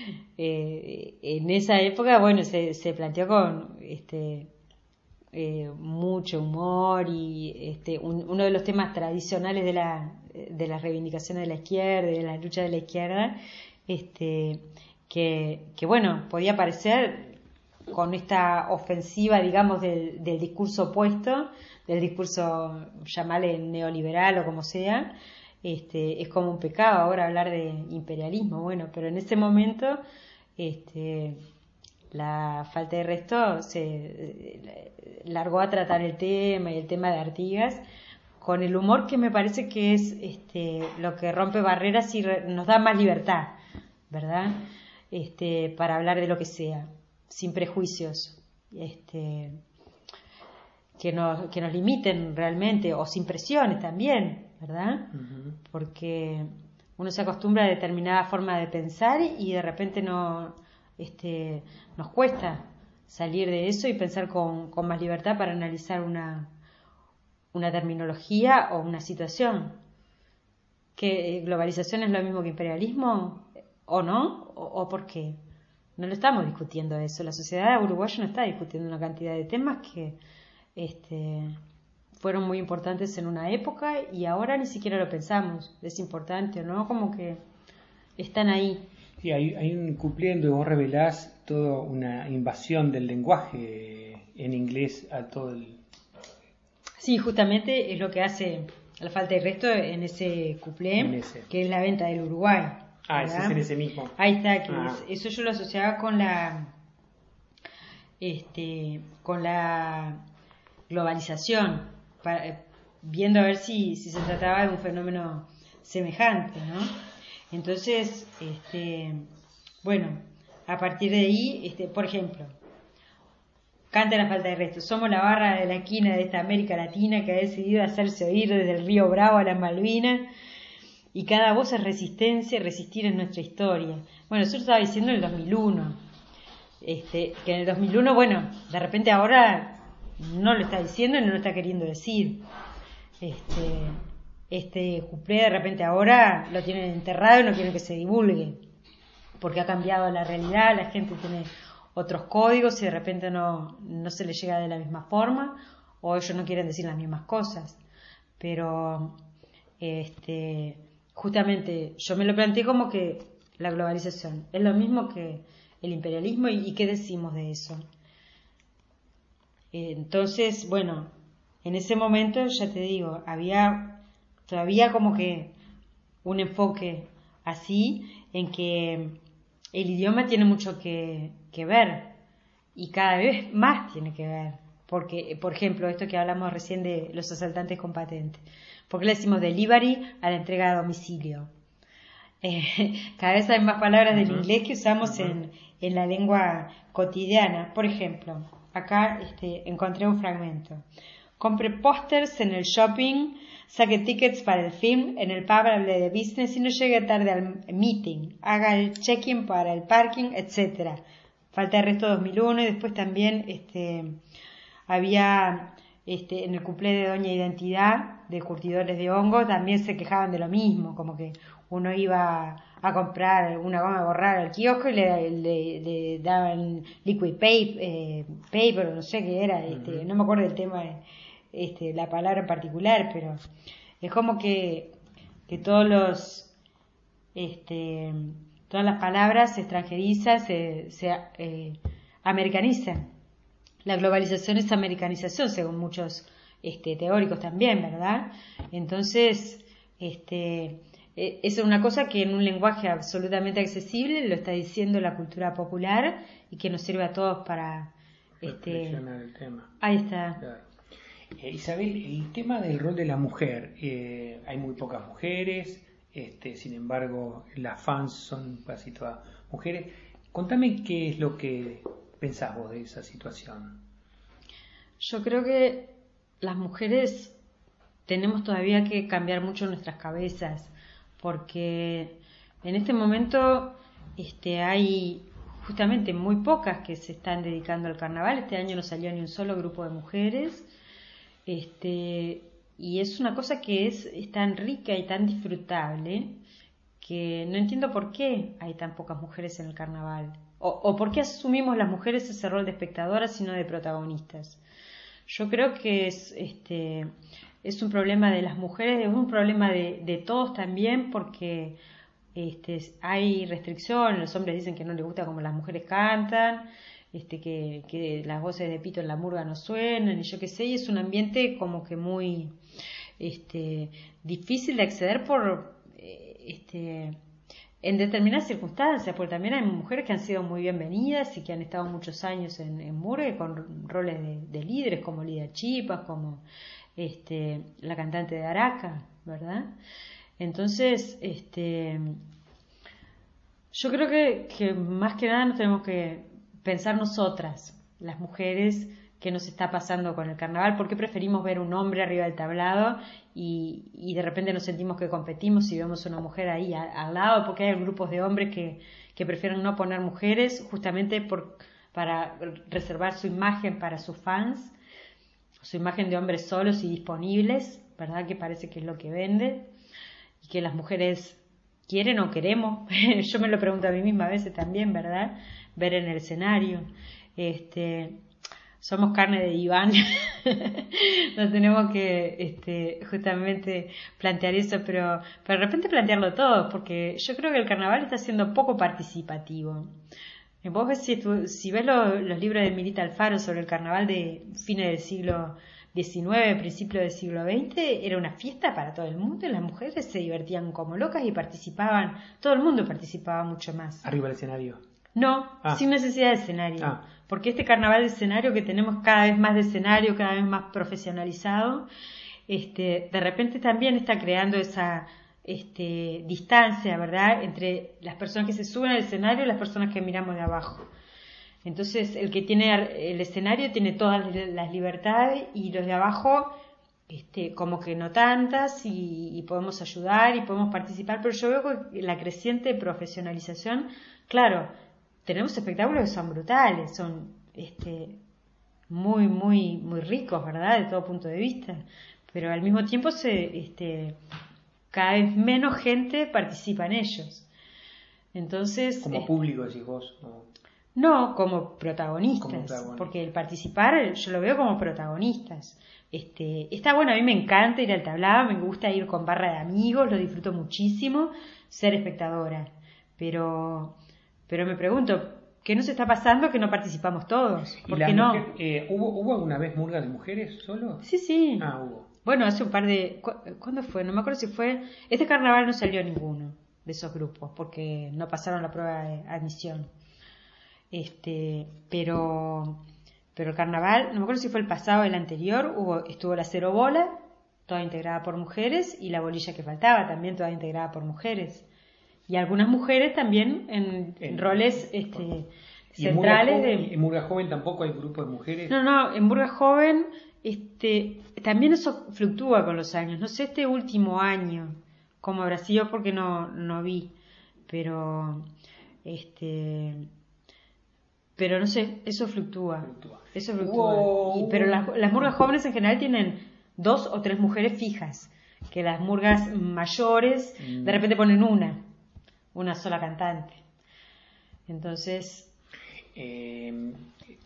Eh, en esa época, bueno, se, se planteó con este, eh, mucho humor y este, un- uno de los temas tradicionales de la, de las reivindicaciones de la izquierda y de la lucha de la izquierda, este, que, que bueno, podía parecer con esta ofensiva, digamos, del, del discurso opuesto, del discurso, llamale neoliberal o como sea, este, es como un pecado ahora hablar de imperialismo, bueno, pero en ese momento, este, la Falta de Resto se eh, largó a tratar el tema y el tema de Artigas con el humor que me parece que es este, lo que rompe barreras y re- nos da más libertad, ¿verdad? Este, para hablar de lo que sea, sin prejuicios, este, que nos, que nos limiten realmente, o sin presiones también, ¿verdad? Ujú. Porque uno se acostumbra a determinada forma de pensar y de repente no, este, nos cuesta salir de eso y pensar con, con más libertad para analizar una, una terminología o una situación. ¿Que globalización es lo mismo que imperialismo? ¿O no? ¿O, o por qué? No lo estamos discutiendo eso. La sociedad uruguaya no está discutiendo una cantidad de temas que este, fueron muy importantes en una época y ahora ni siquiera lo pensamos. ¿Es importante o no? Como que están ahí. Sí, hay, hay un cuplé donde vos revelás toda una invasión del lenguaje en inglés a todo el... Sí, justamente es lo que hace la Falta de Resto en ese cuplé, En ese. que es la venta del Uruguay. Ah, ese ¿verdad? es en ese mismo. Ahí está, que Ah. es- eso yo lo asociaba con la este con la globalización, para- viendo a ver si, si se trataba de un fenómeno semejante, ¿no? Entonces, este, bueno, a partir de ahí, este, por ejemplo, canta la falta de respeto. Somos la barra de la esquina de esta América Latina que ha decidido hacerse oír desde el río Bravo a las Malvinas, y cada voz es resistencia y resistir en nuestra historia. Bueno, eso lo estaba diciendo en el dos mil uno, este, que en el dos mil uno, bueno, de repente ahora no lo está diciendo y no lo está queriendo decir. Este, este cuplé de repente ahora lo tienen enterrado y no quieren que se divulgue, porque ha cambiado la realidad, la gente tiene otros códigos y de repente no, no se les llega de la misma forma, o ellos no quieren decir las mismas cosas. Pero este, justamente yo me lo planteé como que la globalización es lo mismo que el imperialismo, y, y ¿qué decimos de eso? Entonces, bueno, en ese momento, ya te digo, había todavía como que un enfoque así, en que el idioma tiene mucho que, que ver, y cada vez más tiene que ver, porque, por ejemplo, esto que hablamos recién de los asaltantes con patente, ¿por qué le decimos delivery a la entrega a domicilio? Eh, cada vez hay más palabras del uh-huh. inglés que usamos uh-huh. en, en la lengua cotidiana. Por ejemplo, acá este, encontré un fragmento. Compre pósters en el shopping, saque tickets para el film, en el pub hable de business y no llegue tarde al meeting, haga el check-in para el parking, etcétera. Falta de resto dos mil uno, y después también este, había este, en el cuplé de Doña Identidad, de curtidores de hongo, también se quejaban de lo mismo, como que uno iba a comprar una goma de borrar al kiosco y le, le, le daban liquid paper, eh, paper, no sé qué era, este, uh-huh. no me acuerdo del tema, este, la palabra en particular, pero es como que, que todos los, este, todas las palabras se extranjerizan, se, se eh, americanizan. La globalización es americanización, según muchos este, teóricos también, ¿verdad? Entonces, este, eh, es una cosa que en un lenguaje absolutamente accesible lo está diciendo la cultura popular y que nos sirve a todos para este, reflexionar el tema. Ahí está. Claro. Eh, Isabel, el tema del rol de la mujer, eh, hay muy pocas mujeres, este, sin embargo las fans son casi todas mujeres. Contame qué es lo que pensás vos de esa situación. Yo creo que las mujeres tenemos todavía que cambiar mucho nuestras cabezas, porque en este momento este, hay justamente muy pocas que se están dedicando al carnaval. Este año no salió ni un solo grupo de mujeres. Este, y es una cosa que es, es tan rica y tan disfrutable que no entiendo por qué hay tan pocas mujeres en el carnaval, o, o por qué asumimos las mujeres ese rol de espectadoras y no de protagonistas. Yo creo que es, este, es un problema de las mujeres, es un problema de, de todos también, porque este, hay restricciones. Los hombres dicen que no les gusta como las mujeres cantan, Este, que, que las voces de pito en la murga no suenan, y yo qué sé, y es un ambiente como que muy este, difícil de acceder por este, en determinadas circunstancias, porque también hay mujeres que han sido muy bienvenidas y que han estado muchos años en, en murga con roles de, de líderes, como Lidia Chipas, como este, la cantante de Araca, ¿verdad? Entonces, este, yo creo que, que más que nada nos tenemos que pensar nosotras, las mujeres, qué nos está pasando con el carnaval, por qué preferimos ver un hombre arriba del tablado y, y de repente nos sentimos que competimos si vemos una mujer ahí a, al lado, porque hay grupos de hombres que, que prefieren no poner mujeres justamente por, para reservar su imagen para sus fans, su imagen de hombres solos y disponibles, ¿verdad? Que parece que es lo que vende, y que las mujeres quieren o queremos. Yo me lo pregunto a mí misma a veces también, ¿verdad? Ver en el escenario, este, somos carne de diván. Nos tenemos que este, justamente plantear eso, pero, pero de repente plantearlo todo, porque yo creo que el carnaval está siendo poco participativo. Vos ves, si, tú, si ves lo, los libros de Mirita Alfaro sobre el carnaval de fines del siglo diecinueve, principio del siglo veinte, era una fiesta para todo el mundo, y las mujeres se divertían como locas y participaban, todo el mundo participaba mucho más. Arriba del escenario. No, ah. sin necesidad de escenario, ah. porque este carnaval de escenario que tenemos cada vez más de escenario, cada vez más profesionalizado, este, de repente también está creando esa este, distancia, ¿verdad?, entre las personas que se suben al escenario y las personas que miramos de abajo. Entonces el que tiene el escenario tiene todas las libertades y los de abajo este, como que no tantas y, y podemos ayudar y podemos participar, pero yo veo que la creciente profesionalización, claro, tenemos espectáculos que son brutales, son este, muy, muy, muy ricos, ¿verdad? De todo punto de vista, pero al mismo tiempo se, este, cada vez menos gente participa en ellos. Entonces, como este, público decís vos, ¿no? No, como protagonistas, Como protagonistas, porque el participar yo lo veo como protagonistas. Este, está bueno, a mí me encanta ir al tablado, me gusta ir con barra de amigos, lo disfruto muchísimo, ser espectadora. Pero, pero me pregunto, ¿qué nos está pasando que no participamos todos? ¿Por qué no? Mujer, eh, ¿hubo, ¿Hubo alguna vez murga de mujeres solo? Sí, sí. Ah, hubo. Bueno, hace un par de... ¿cu ¿Cuándo fue? No me acuerdo si fue... Este carnaval no salió ninguno de esos grupos, porque no pasaron la prueba de admisión. Este, pero, pero el carnaval, no me acuerdo si fue el pasado o el anterior, hubo, estuvo la cero bola, toda integrada por mujeres, y la bolilla que faltaba, también toda integrada por mujeres. Y algunas mujeres también en, en roles este, centrales. ¿Y en Murga, de... ¿En Murga Joven tampoco hay grupos de mujeres? No, no, en Murga Joven este, también eso fluctúa con los años. No sé este último año cómo habrá sido porque no, no vi, pero... este Pero no sé, eso fluctúa. fluctúa. Eso fluctúa. Wow. Y, pero las, las murgas jóvenes en general tienen dos o tres mujeres fijas. Que las murgas mayores mm. de repente ponen una. Una sola cantante. Entonces. Eh,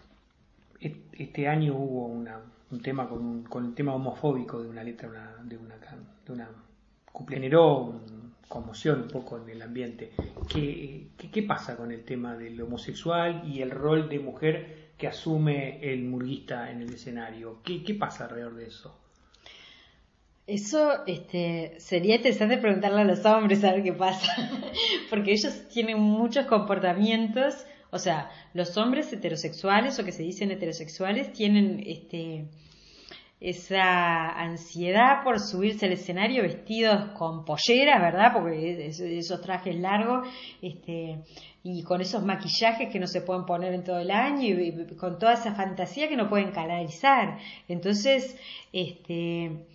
este año hubo una, un tema con, un, con el tema homofóbico de una letra una, de una de una generó un, conmoción un poco en el ambiente. ¿Qué, qué, ¿Qué pasa con el tema del homosexual y el rol de mujer que asume el murguista en el escenario? ¿Qué, qué pasa alrededor de eso? Eso este, sería interesante preguntarle a los hombres a ver qué pasa, porque ellos tienen muchos comportamientos, o sea, los hombres heterosexuales o que se dicen heterosexuales tienen este esa ansiedad por subirse al escenario vestidos con polleras, ¿verdad? Porque esos trajes largos, este, y con esos maquillajes que no se pueden poner en todo el año y, y con toda esa fantasía que no pueden canalizar. Entonces, este,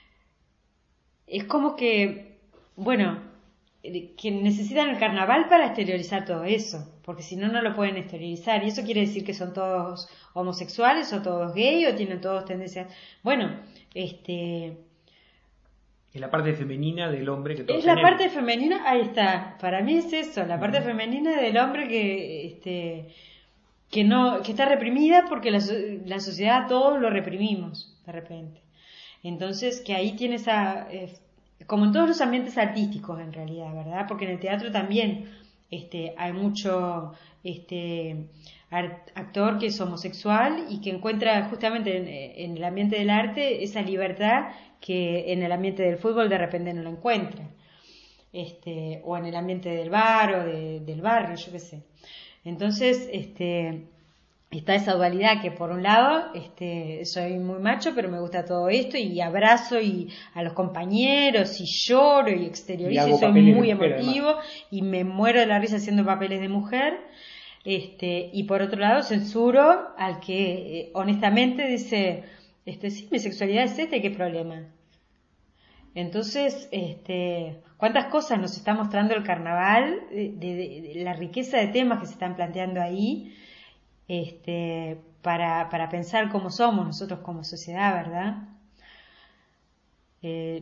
es como que, bueno, que necesitan el carnaval para exteriorizar todo eso, porque si no, no lo pueden exteriorizar, y eso quiere decir que son todos homosexuales o todos gay o tienen todos tendencias. Bueno, este... Es la parte femenina del hombre que todos Es la tenemos. parte femenina, ahí está, para mí es eso, la parte uh-huh. femenina del hombre que, este, que no, que está reprimida porque la, la sociedad todos lo reprimimos, de repente. Entonces, que ahí tiene esa... Eh, como en todos los ambientes artísticos en realidad, ¿verdad? Porque en el teatro también este, hay mucho este, art, actor que es homosexual y que encuentra justamente en, en el ambiente del arte esa libertad que en el ambiente del fútbol de repente no la encuentra. Este, o en el ambiente del bar o de, del barrio, yo qué sé. Entonces, este... está esa dualidad que por un lado este, soy muy macho pero me gusta todo esto y abrazo y a los compañeros y lloro y exteriorizo y, y soy muy emotivo además. Y me muero de la risa haciendo papeles de mujer este, y por otro lado censuro al que eh, honestamente dice este, sí, mi sexualidad es esta y qué problema. Entonces, este, cuántas cosas nos está mostrando el carnaval de, de, de la riqueza de temas que se están planteando ahí. Este, para, para pensar cómo somos nosotros como sociedad, ¿verdad? Eh,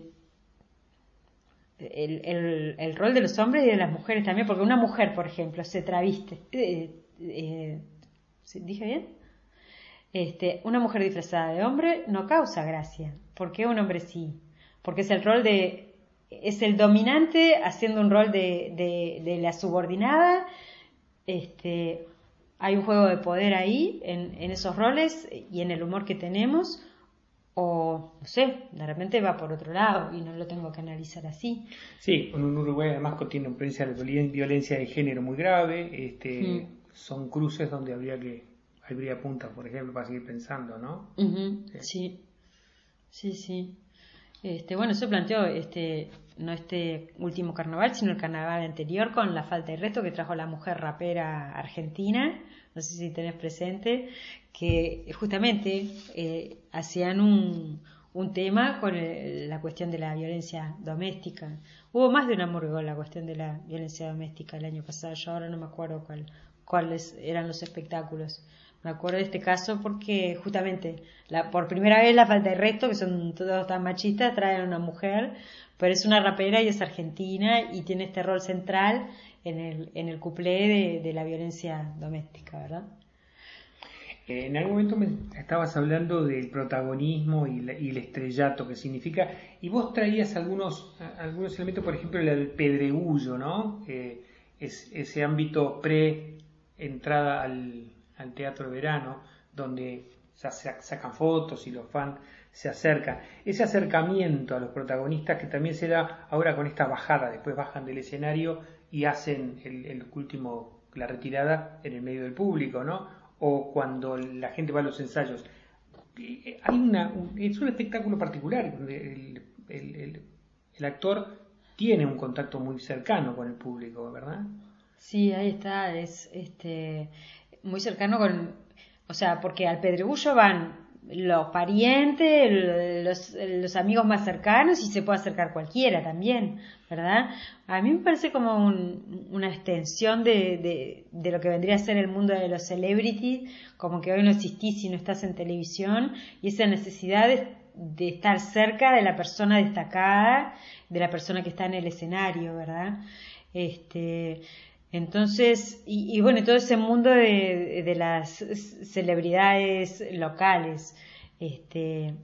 el, el, el rol de los hombres y de las mujeres también, porque una mujer, por ejemplo, se traviste, eh, eh, ¿dije bien? Este, una mujer disfrazada de hombre no causa gracia. ¿Por qué un hombre sí? Porque es el rol de, es el dominante haciendo un rol de, de, de la subordinada, este, hay un juego de poder ahí en, en esos roles y en el humor que tenemos o no sé, de repente va por otro lado y no lo tengo que analizar así. Sí, en Uruguay además contiene una presencia de violencia de género muy grave, este, mm. son cruces donde habría que habría puntas, por ejemplo, para seguir pensando, ¿no? Uh-huh. Sí, sí, sí. Este, bueno, eso planteó este, no este último carnaval, sino el carnaval anterior con La Falta y Resto que trajo la mujer rapera argentina, no sé si tenés presente, que justamente eh, hacían un, un tema con el, la cuestión de la violencia doméstica. Hubo más de una murga con la cuestión de la violencia doméstica el año pasado, yo ahora no me acuerdo cuál, cuáles eran los espectáculos. Me acuerdo de este caso porque justamente la, por primera vez La Falta de Resto, que son todos tan machistas, traen a una mujer, pero es una rapera y es argentina y tiene este rol central en el, en el cuplé de, de la violencia doméstica, ¿verdad? En algún momento me estabas hablando del protagonismo y, la, y el estrellato que significa, y vos traías algunos, algunos elementos, por ejemplo el pedregullo, ¿no? Eh, es, ese ámbito pre-entrada al al teatro de verano, donde se sacan fotos y los fans se acercan. Ese acercamiento a los protagonistas que también se da ahora con esta bajada, después bajan del escenario y hacen el, el último, la retirada en el medio del público, ¿no? O cuando la gente va a los ensayos. Hay una, un, es un espectáculo particular, donde el, el, el, el actor tiene un contacto muy cercano con el público, ¿verdad? Sí, ahí está, es este muy cercano con, o sea, porque al pedregullo van los parientes, los, los amigos más cercanos y se puede acercar cualquiera también, ¿verdad? A mí me parece como un, una extensión de, de, de lo que vendría a ser el mundo de los celebrities, como que hoy no existís si no estás en televisión, y esa necesidad de, de estar cerca de la persona destacada, de la persona que está en el escenario, ¿verdad? Este... Entonces, y, y bueno, todo ese mundo de, de las celebridades locales, este,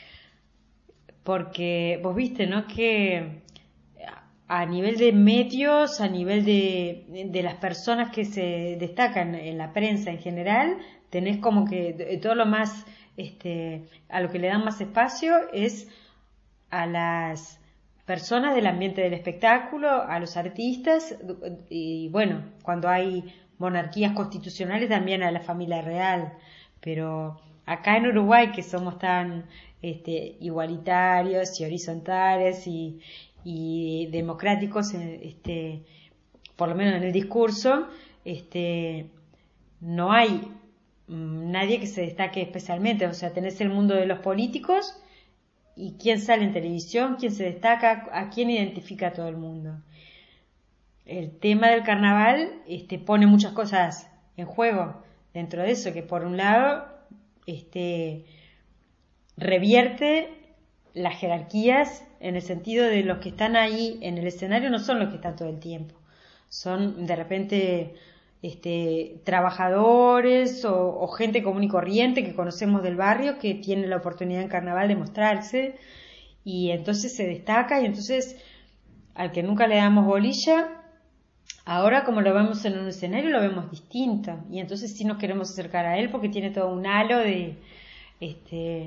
porque vos viste, ¿no? Que a nivel de medios, a nivel de, de las personas que se destacan en la prensa en general, tenés como que todo lo más, este, a lo que le dan más espacio es a las personas del ambiente del espectáculo, a los artistas y bueno, cuando hay monarquías constitucionales también a la familia real, pero acá en Uruguay que somos tan este, igualitarios y horizontales y, y democráticos, este, por lo menos en el discurso, este, no hay nadie que se destaque especialmente, o sea, tenés el mundo de los políticos y quién sale en televisión, quién se destaca, a quién identifica a todo el mundo. El tema del carnaval este, pone muchas cosas en juego dentro de eso, que por un lado este, revierte las jerarquías en el sentido de los que están ahí en el escenario no son los que están todo el tiempo, son de repente este, trabajadores o, o gente común y corriente que conocemos del barrio que tiene la oportunidad en carnaval de mostrarse y entonces se destaca y entonces al que nunca le damos bolilla, ahora como lo vemos en un escenario lo vemos distinto y entonces sí nos queremos acercar a él porque tiene todo un halo de este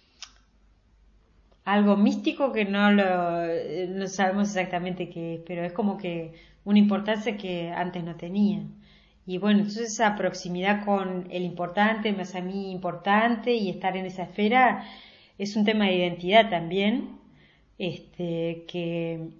algo místico que no lo no sabemos exactamente qué es, pero es como que una importancia que antes no tenía. Y bueno, entonces esa proximidad con el importante, más a mí importante y estar en esa esfera es un tema de identidad también, este, que,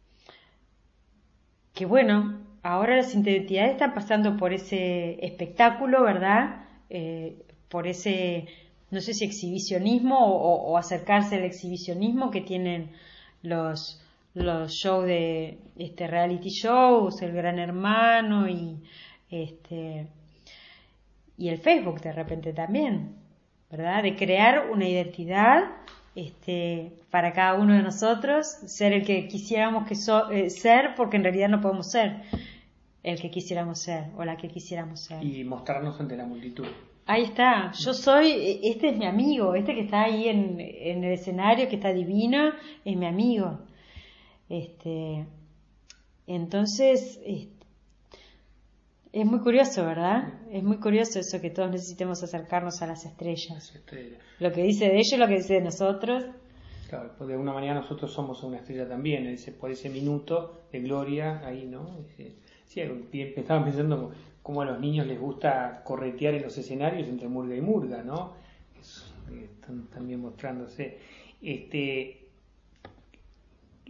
que bueno, ahora las identidades están pasando por ese espectáculo, ¿verdad? Eh, por ese, no sé si exhibicionismo o, o acercarse al exhibicionismo que tienen los, los shows de este reality shows, el Gran Hermano y este y el Facebook de repente también, ¿verdad? De crear una identidad este para cada uno de nosotros, ser el que quisiéramos que so, eh, ser, porque en realidad no podemos ser el que quisiéramos ser o la que quisiéramos ser. Y mostrarnos ante la multitud. Ahí está, yo soy, este es mi amigo, este que está ahí en, en el escenario, que está divino, es mi amigo. Este, entonces, este, es muy curioso, ¿verdad? Es muy curioso eso que todos necesitemos acercarnos a las estrellas. Las estrellas. Lo que dice de ellos, lo que dice de nosotros. Claro, pues de alguna manera nosotros somos una estrella también, ese, por ese minuto de gloria ahí, ¿no? Sí, estaba pensando cómo a los niños les gusta corretear en los escenarios entre murga y murga, ¿no? Es, están también mostrándose. Este,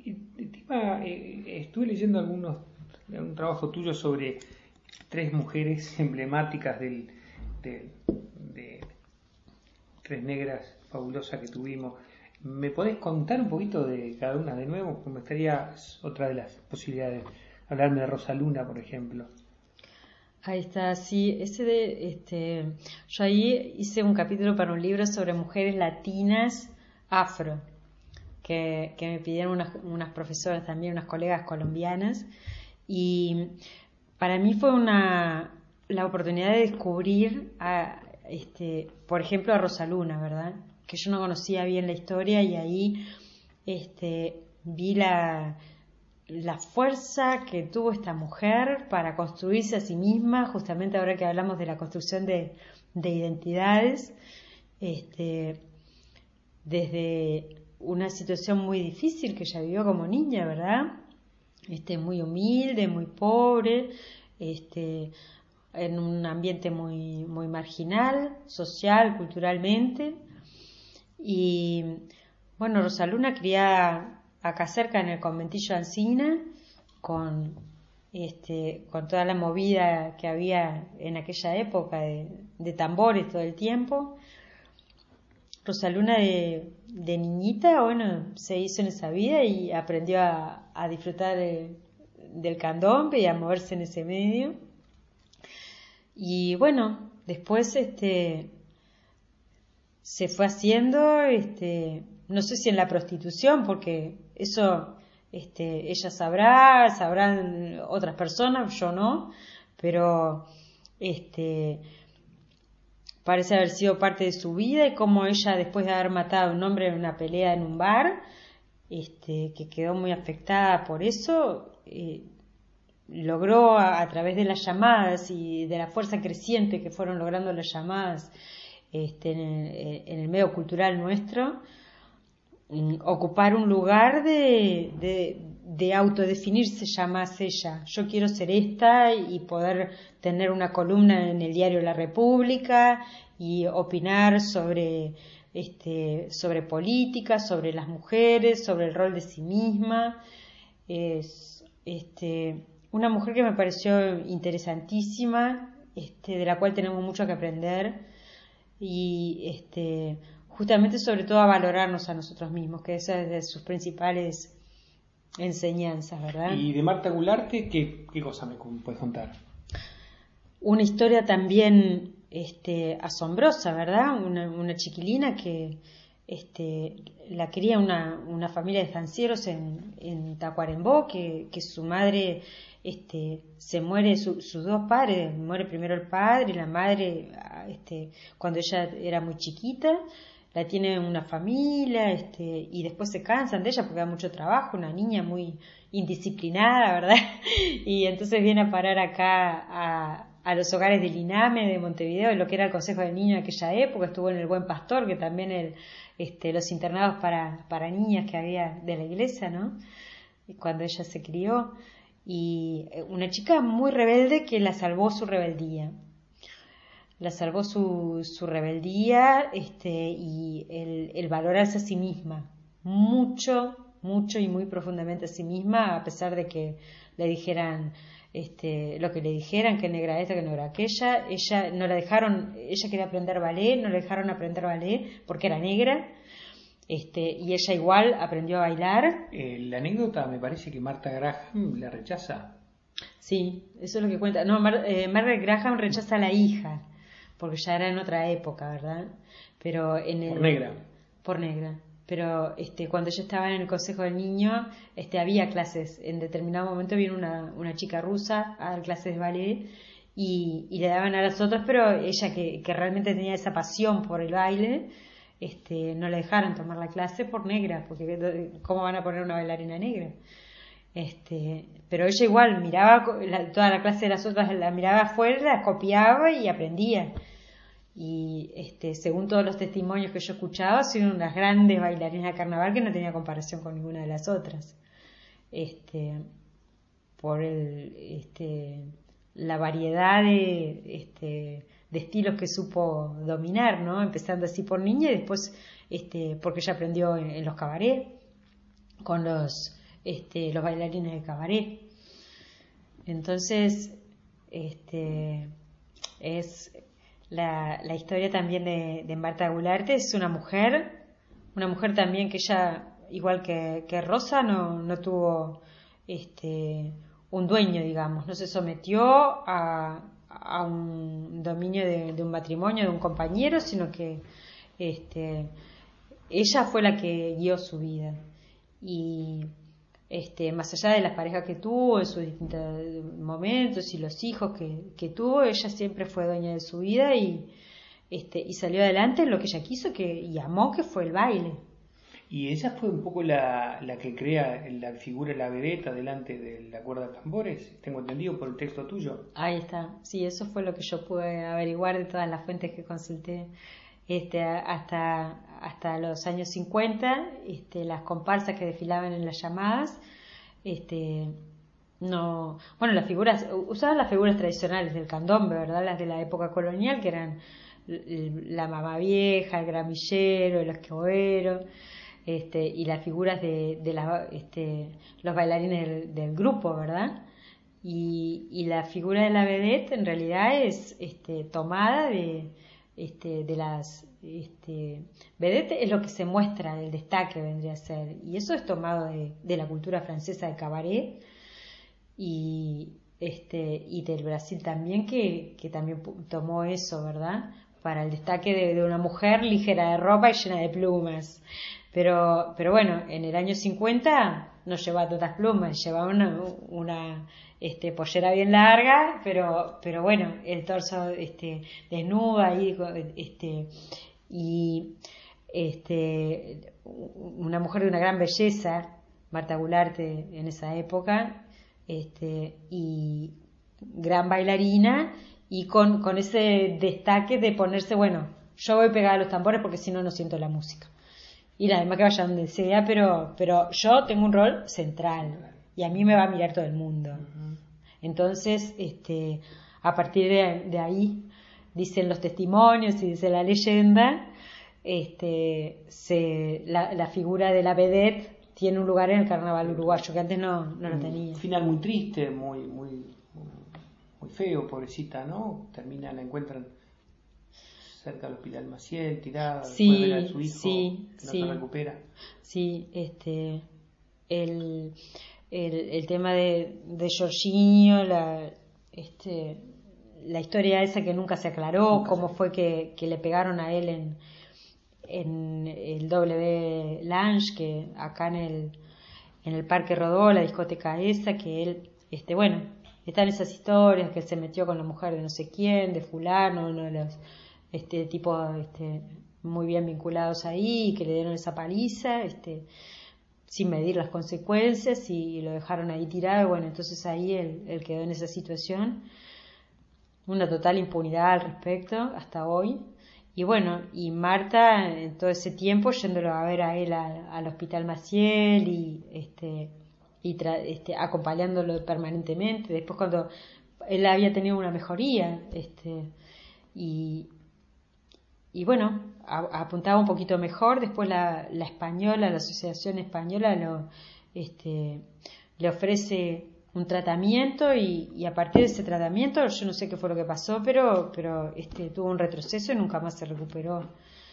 el tema, eh, estuve leyendo algunos, un trabajo tuyo sobre tres mujeres emblemáticas del, de, de tres negras fabulosas que tuvimos. ¿Me podés contar un poquito de cada una de nuevo? Porque me gustaría otra de las posibilidades, hablarme de Rosaluna, por ejemplo. Ahí está, sí, ese de, este, yo ahí hice un capítulo para un libro sobre mujeres latinas afro, que, que me pidieron unas, unas profesoras también, unas colegas colombianas, y para mí fue una, la oportunidad de descubrir, a, este, por ejemplo, a Rosaluna, ¿verdad? Que yo no conocía bien la historia y ahí este, vi la... la fuerza que tuvo esta mujer para construirse a sí misma, justamente ahora que hablamos de la construcción de, de identidades, este, desde una situación muy difícil que ella vivió como niña, ¿verdad? Este, muy humilde, muy pobre, este, en un ambiente muy, muy marginal, social, culturalmente. Y bueno, Rosaluna criada acá cerca en el conventillo Alsina, con, este, con toda la movida que había en aquella época de, de tambores todo el tiempo. Rosaluna de, de niñita, bueno, se hizo en esa vida y aprendió a, a disfrutar de, del candombe y a moverse en ese medio. Y bueno, después este, se fue haciendo, este, no sé si en la prostitución, porque eso este, ella sabrá, sabrán otras personas, yo no, pero este, parece haber sido parte de su vida y cómo ella, después de haber matado a un hombre en una pelea en un bar, este, que quedó muy afectada por eso, eh, logró a, a través de las llamadas y de la fuerza creciente que fueron logrando las llamadas este, en, el, en el medio cultural nuestro, ocupar un lugar de, de, de autodefinirse ya más ella. Yo quiero ser esta y poder tener una columna en el diario La República y opinar sobre, este, sobre política, sobre las mujeres, sobre el rol de sí misma. Es este, una mujer que me pareció interesantísima, este, de la cual tenemos mucho que aprender y este justamente sobre todo a valorarnos a nosotros mismos, que esa es de sus principales enseñanzas, ¿verdad? Y de Marta Gularte, ¿qué, qué cosa me puedes contar? Una historia también este, asombrosa, ¿verdad? Una, una chiquilina que este, la cría una, una familia de estancieros en, en Tacuarembó, que, que su madre este, se muere, su, sus dos padres, muere primero el padre y la madre este, cuando ella era muy chiquita. La tiene una familia, este, y después se cansan de ella porque da mucho trabajo, una niña muy indisciplinada, ¿verdad? Y entonces viene a parar acá a, a los hogares del INAME de Montevideo, lo que era el Consejo de Niños en aquella época, estuvo en el Buen Pastor, que también el, este, los internados para, para niñas que había de la iglesia, ¿no? Cuando ella se crió, y una chica muy rebelde que la salvó su rebeldía. La salvó su, su rebeldía este, y el, el valorarse a sí misma, mucho, mucho y muy profundamente a sí misma, a pesar de que le dijeran este, lo que le dijeran, que negra esta, que negra aquella. Ella no la dejaron, ella quería aprender ballet, no la dejaron aprender ballet porque era negra, este, y ella igual aprendió a bailar. Eh, la anécdota me parece que Marta Graham la rechaza. Sí, eso es lo que cuenta. No, Mar, eh, Margaret Graham rechaza a la hija, porque ya era en otra época, ¿verdad? Pero en el, por negra. Por negra. Pero este, cuando yo estaba en el Consejo del Niño, este, había clases. En determinado momento vino una, una chica rusa a dar clases de ballet y, y le daban a las otras, pero ella que, que realmente tenía esa pasión por el baile, este, no le dejaron tomar la clase por negra, porque ¿cómo van a poner una bailarina negra? Este, pero ella igual miraba la, toda la clase de las otras, la miraba afuera, la copiaba y aprendía. Y este, según todos los testimonios que yo escuchaba, son unas grandes bailarinas de carnaval que no tenía comparación con ninguna de las otras. Este, por el, este, la variedad de, este, de estilos que supo dominar, ¿no? Empezando así por niña y después, este, porque ella aprendió en, en los cabarets con los este, los bailarines de cabaret. Entonces, este, es la, la historia también de, de Marta Gularte. Es una mujer, una mujer también que ella, igual que, que Rosa, no, no tuvo este, un dueño, digamos, no se sometió a, a un dominio de, de un matrimonio, de un compañero, sino que este, ella fue la que guió su vida. Y este, más allá de las parejas que tuvo en sus distintos momentos y los hijos que, que tuvo, ella siempre fue dueña de su vida y, este, y salió adelante en lo que ella quiso que, y amó, que fue el baile. Y ella fue un poco la, la que crea la figura de la vedeta delante de la cuerda de tambores, tengo entendido por el texto tuyo. Ahí está, sí, eso fue lo que yo pude averiguar de todas las fuentes que consulté. Este, hasta, hasta los años cincuenta, este, las comparsas que desfilaban en las llamadas, este, no, bueno, las figuras, usaban las figuras tradicionales del candombe, ¿verdad? Las de la época colonial, que eran la mamá vieja, el gramillero, el escobero, este, y las figuras de, de la, este, los bailarines del, del grupo, ¿verdad? Y, y la figura de la vedette en realidad es este, tomada de Este, de las este, vedette, es lo que se muestra, el destaque vendría a ser, y eso es tomado de, de la cultura francesa de cabaret y, este, y del Brasil también, que, que también tomó eso, ¿verdad? Para el destaque de, de una mujer ligera de ropa y llena de plumas. Pero, pero bueno, en el año cincuenta no llevaba tantas plumas, llevaba una, una este, pollera bien larga, pero, pero bueno, el torso este, desnudo ahí, este, y este, una mujer de una gran belleza, Marta Gularte en esa época, este, y gran bailarina, y con, con ese destaque de ponerse, bueno, yo voy pegada a los tambores porque si no, no siento la música. Y la demás que vaya donde sea, pero, pero yo tengo un rol central y a mí me va a mirar todo el mundo. Uh-huh. Entonces, este, a partir de, de ahí, dicen los testimonios y dice la leyenda, este, se, la, la figura de la vedette tiene un lugar en el carnaval uruguayo que antes no, no lo tenía. Un final muy triste, muy, muy, muy, muy feo, pobrecita, ¿no? Termina, la encuentran cerca del Hospital Maciel, tirada, sí, después de ver a su hijo, sí, que no sí, se recupera. Sí, este, el, el, el tema de, de Jorginho, la, este, la historia esa que nunca se aclaró, nunca cómo se... fue que, que le pegaron a él en, en el W Lounge, que acá en el, en el Parque Rodó, la discoteca esa, que él, este, bueno, están esas historias, que él se metió con la mujer de no sé quién, de fulano, uno de los este tipo este, muy bien vinculados ahí, que le dieron esa paliza, este, sin medir las consecuencias y lo dejaron ahí tirado. Bueno, entonces ahí él, él quedó en esa situación, una total impunidad al respecto hasta hoy. Y bueno, y Marta en todo ese tiempo yéndolo a ver a él a, al Hospital Maciel y este y tra, este, acompañándolo permanentemente. Después cuando él había tenido una mejoría, este y Y bueno, a, apuntaba un poquito mejor. Después la, la española, la Asociación Española lo, este, le ofrece un tratamiento y, y a partir de ese tratamiento, yo no sé qué fue lo que pasó, pero, pero este, tuvo un retroceso y nunca más se recuperó.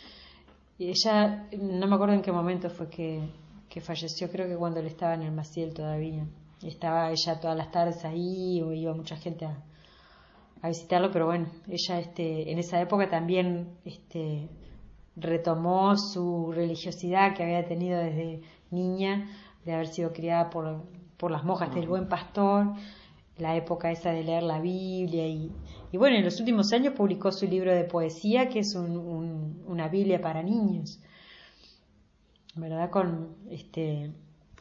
Y ella, no me acuerdo en qué momento fue que, que falleció, creo que cuando él estaba en el Maciel todavía. Estaba ella todas las tardes ahí, o iba mucha gente a a visitarlo, pero bueno, ella este, en esa época también este, retomó su religiosidad que había tenido desde niña, de haber sido criada por, por las monjas del Buen Pastor, la época esa de leer la Biblia, y, y bueno, en los últimos años publicó su libro de poesía, que es un, un, una Biblia para niños, ¿verdad? Con este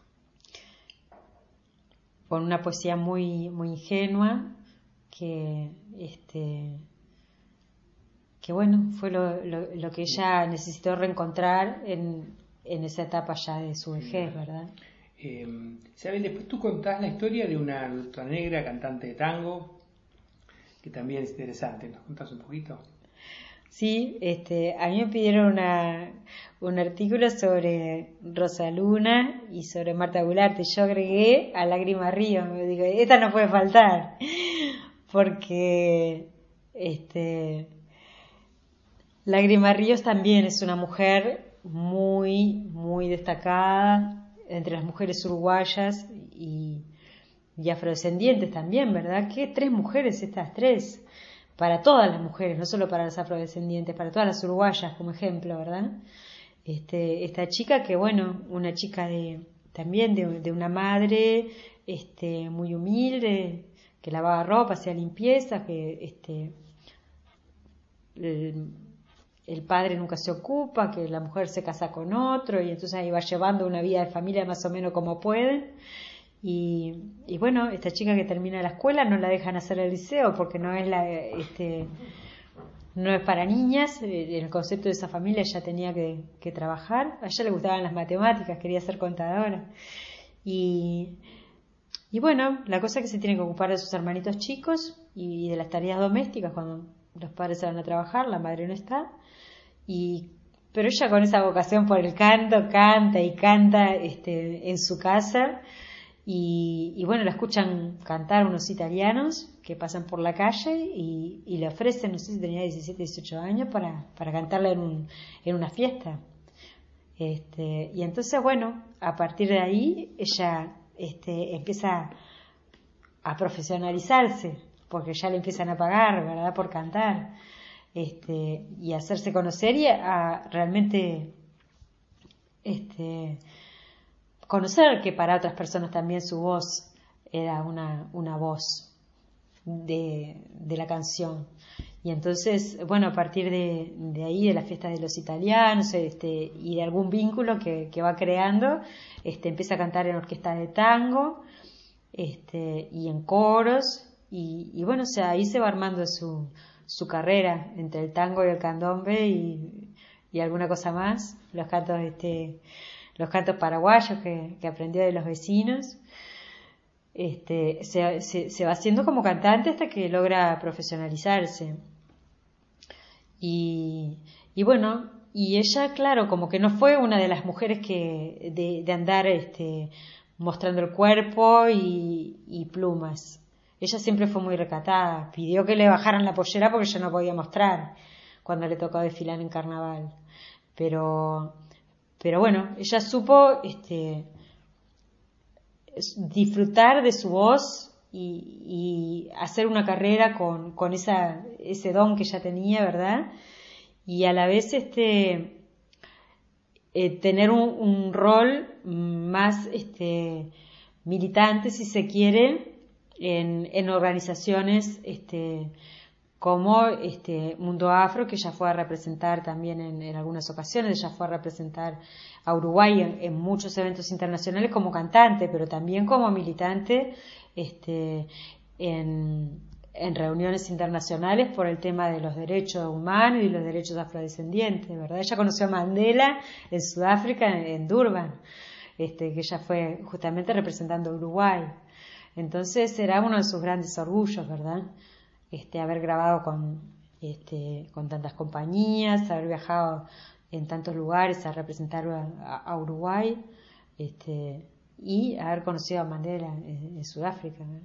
con una poesía muy, muy ingenua, que este que bueno, fue lo, lo, lo que ella necesitó reencontrar en, en esa etapa ya de su vejez, ¿verdad? Eh, ¿Sabes? Después tú contás la historia de una lucha negra cantante de tango, que también es interesante. ¿Nos contás un poquito? Sí, este, a mí me pidieron una, un artículo sobre Rosaluna y sobre Marta Gularte. Yo agregué a Lágrima Río, me digo, esta no puede faltar, porque este, Lágrima Ríos también es una mujer muy, muy destacada entre las mujeres uruguayas y, y afrodescendientes también, ¿verdad? ¿Qué tres mujeres estas tres? Para todas las mujeres, no solo para las afrodescendientes, para todas las uruguayas, como ejemplo, ¿verdad? Este, esta chica que, bueno, una chica de también de, de una madre este, muy humilde, que lavaba ropa, hacía limpieza, que este, el, el padre nunca se ocupa, que la mujer se casa con otro, y entonces ahí va llevando una vida de familia más o menos como pueden. Y, y bueno, esta chica que termina la escuela no la dejan hacer el liceo porque no es la este no es para niñas. En el concepto de esa familia ella tenía que, que trabajar. A ella le gustaban las matemáticas, quería ser contadora. Y, y bueno, la cosa es que se tiene que ocupar de sus hermanitos chicos y de las tareas domésticas cuando los padres se van a trabajar, la madre no está. Y pero ella con esa vocación por el canto, canta y canta este, en su casa. Y, y bueno, la escuchan cantar unos italianos que pasan por la calle y, y le ofrecen, no sé si tenía diecisiete, dieciocho años, para, para cantarla en, un, en una fiesta. Este, y entonces, bueno, a partir de ahí ella este, empieza a profesionalizarse, porque ya le empiezan a pagar, ¿verdad?, por cantar, este, y a hacerse conocer y a, a realmente... este conocer que para otras personas también su voz era una, una voz de, de la canción. Y entonces, bueno, a partir de, de ahí, de la fiesta de los italianos este, y de algún vínculo que, que va creando, este, empieza a cantar en orquesta de tango este, y en coros. Y, y bueno, o sea, ahí se va armando su, su carrera entre el tango y el candombe y, y alguna cosa más. Los cantos... este los cantos paraguayos que, que aprendió de los vecinos, este, se, se, se va haciendo como cantante hasta que logra profesionalizarse. Y, y bueno, y ella, claro, como que no fue una de las mujeres que de, de andar este, mostrando el cuerpo y, y plumas. Ella siempre fue muy recatada, pidió que le bajaran la pollera porque ella no podía mostrar cuando le tocó desfilar en carnaval. Pero... Pero bueno, ella supo este, disfrutar de su voz y, y hacer una carrera con, con esa, ese don que ella tenía, ¿verdad? Y a la vez este, eh, tener un, un rol más este, militante, si se quiere, en, en organizaciones este, como este Mundo Afro, que ella fue a representar también en, en algunas ocasiones. Ella fue a representar a Uruguay en, en muchos eventos internacionales como cantante, pero también como militante este, en, en reuniones internacionales por el tema de los derechos humanos y los derechos afrodescendientes, ¿verdad? Ella conoció a Mandela en Sudáfrica, en, en Durban, este, que ella fue justamente representando a Uruguay. Entonces era uno de sus grandes orgullos, ¿verdad? Este, haber grabado con, este, con tantas compañías, haber viajado en tantos lugares a representar a, a Uruguay, este, y haber conocido a Mandela en, en Sudáfrica, ¿no?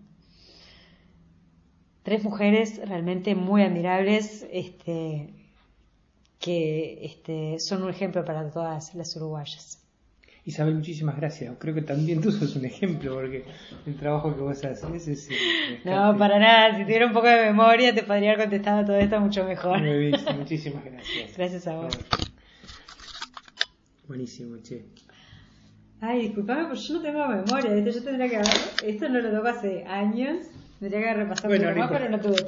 Tres mujeres realmente muy admirables, este, que este, son un ejemplo para todas las uruguayas. Isabel, muchísimas gracias. Creo que también tú sos un ejemplo, porque el trabajo que vos haces es... es no, para nada. Si tuviera un poco de memoria te podría haber contestado todo esto mucho mejor. Muy bien, muchísimas gracias. Gracias a vos. Buenísimo, che. Ay, disculpame, pero yo no tengo memoria. Esto yo tendría que haber... Esto no lo toco hace años. Tendría que haber repasado bueno, un poco más, pero no tuve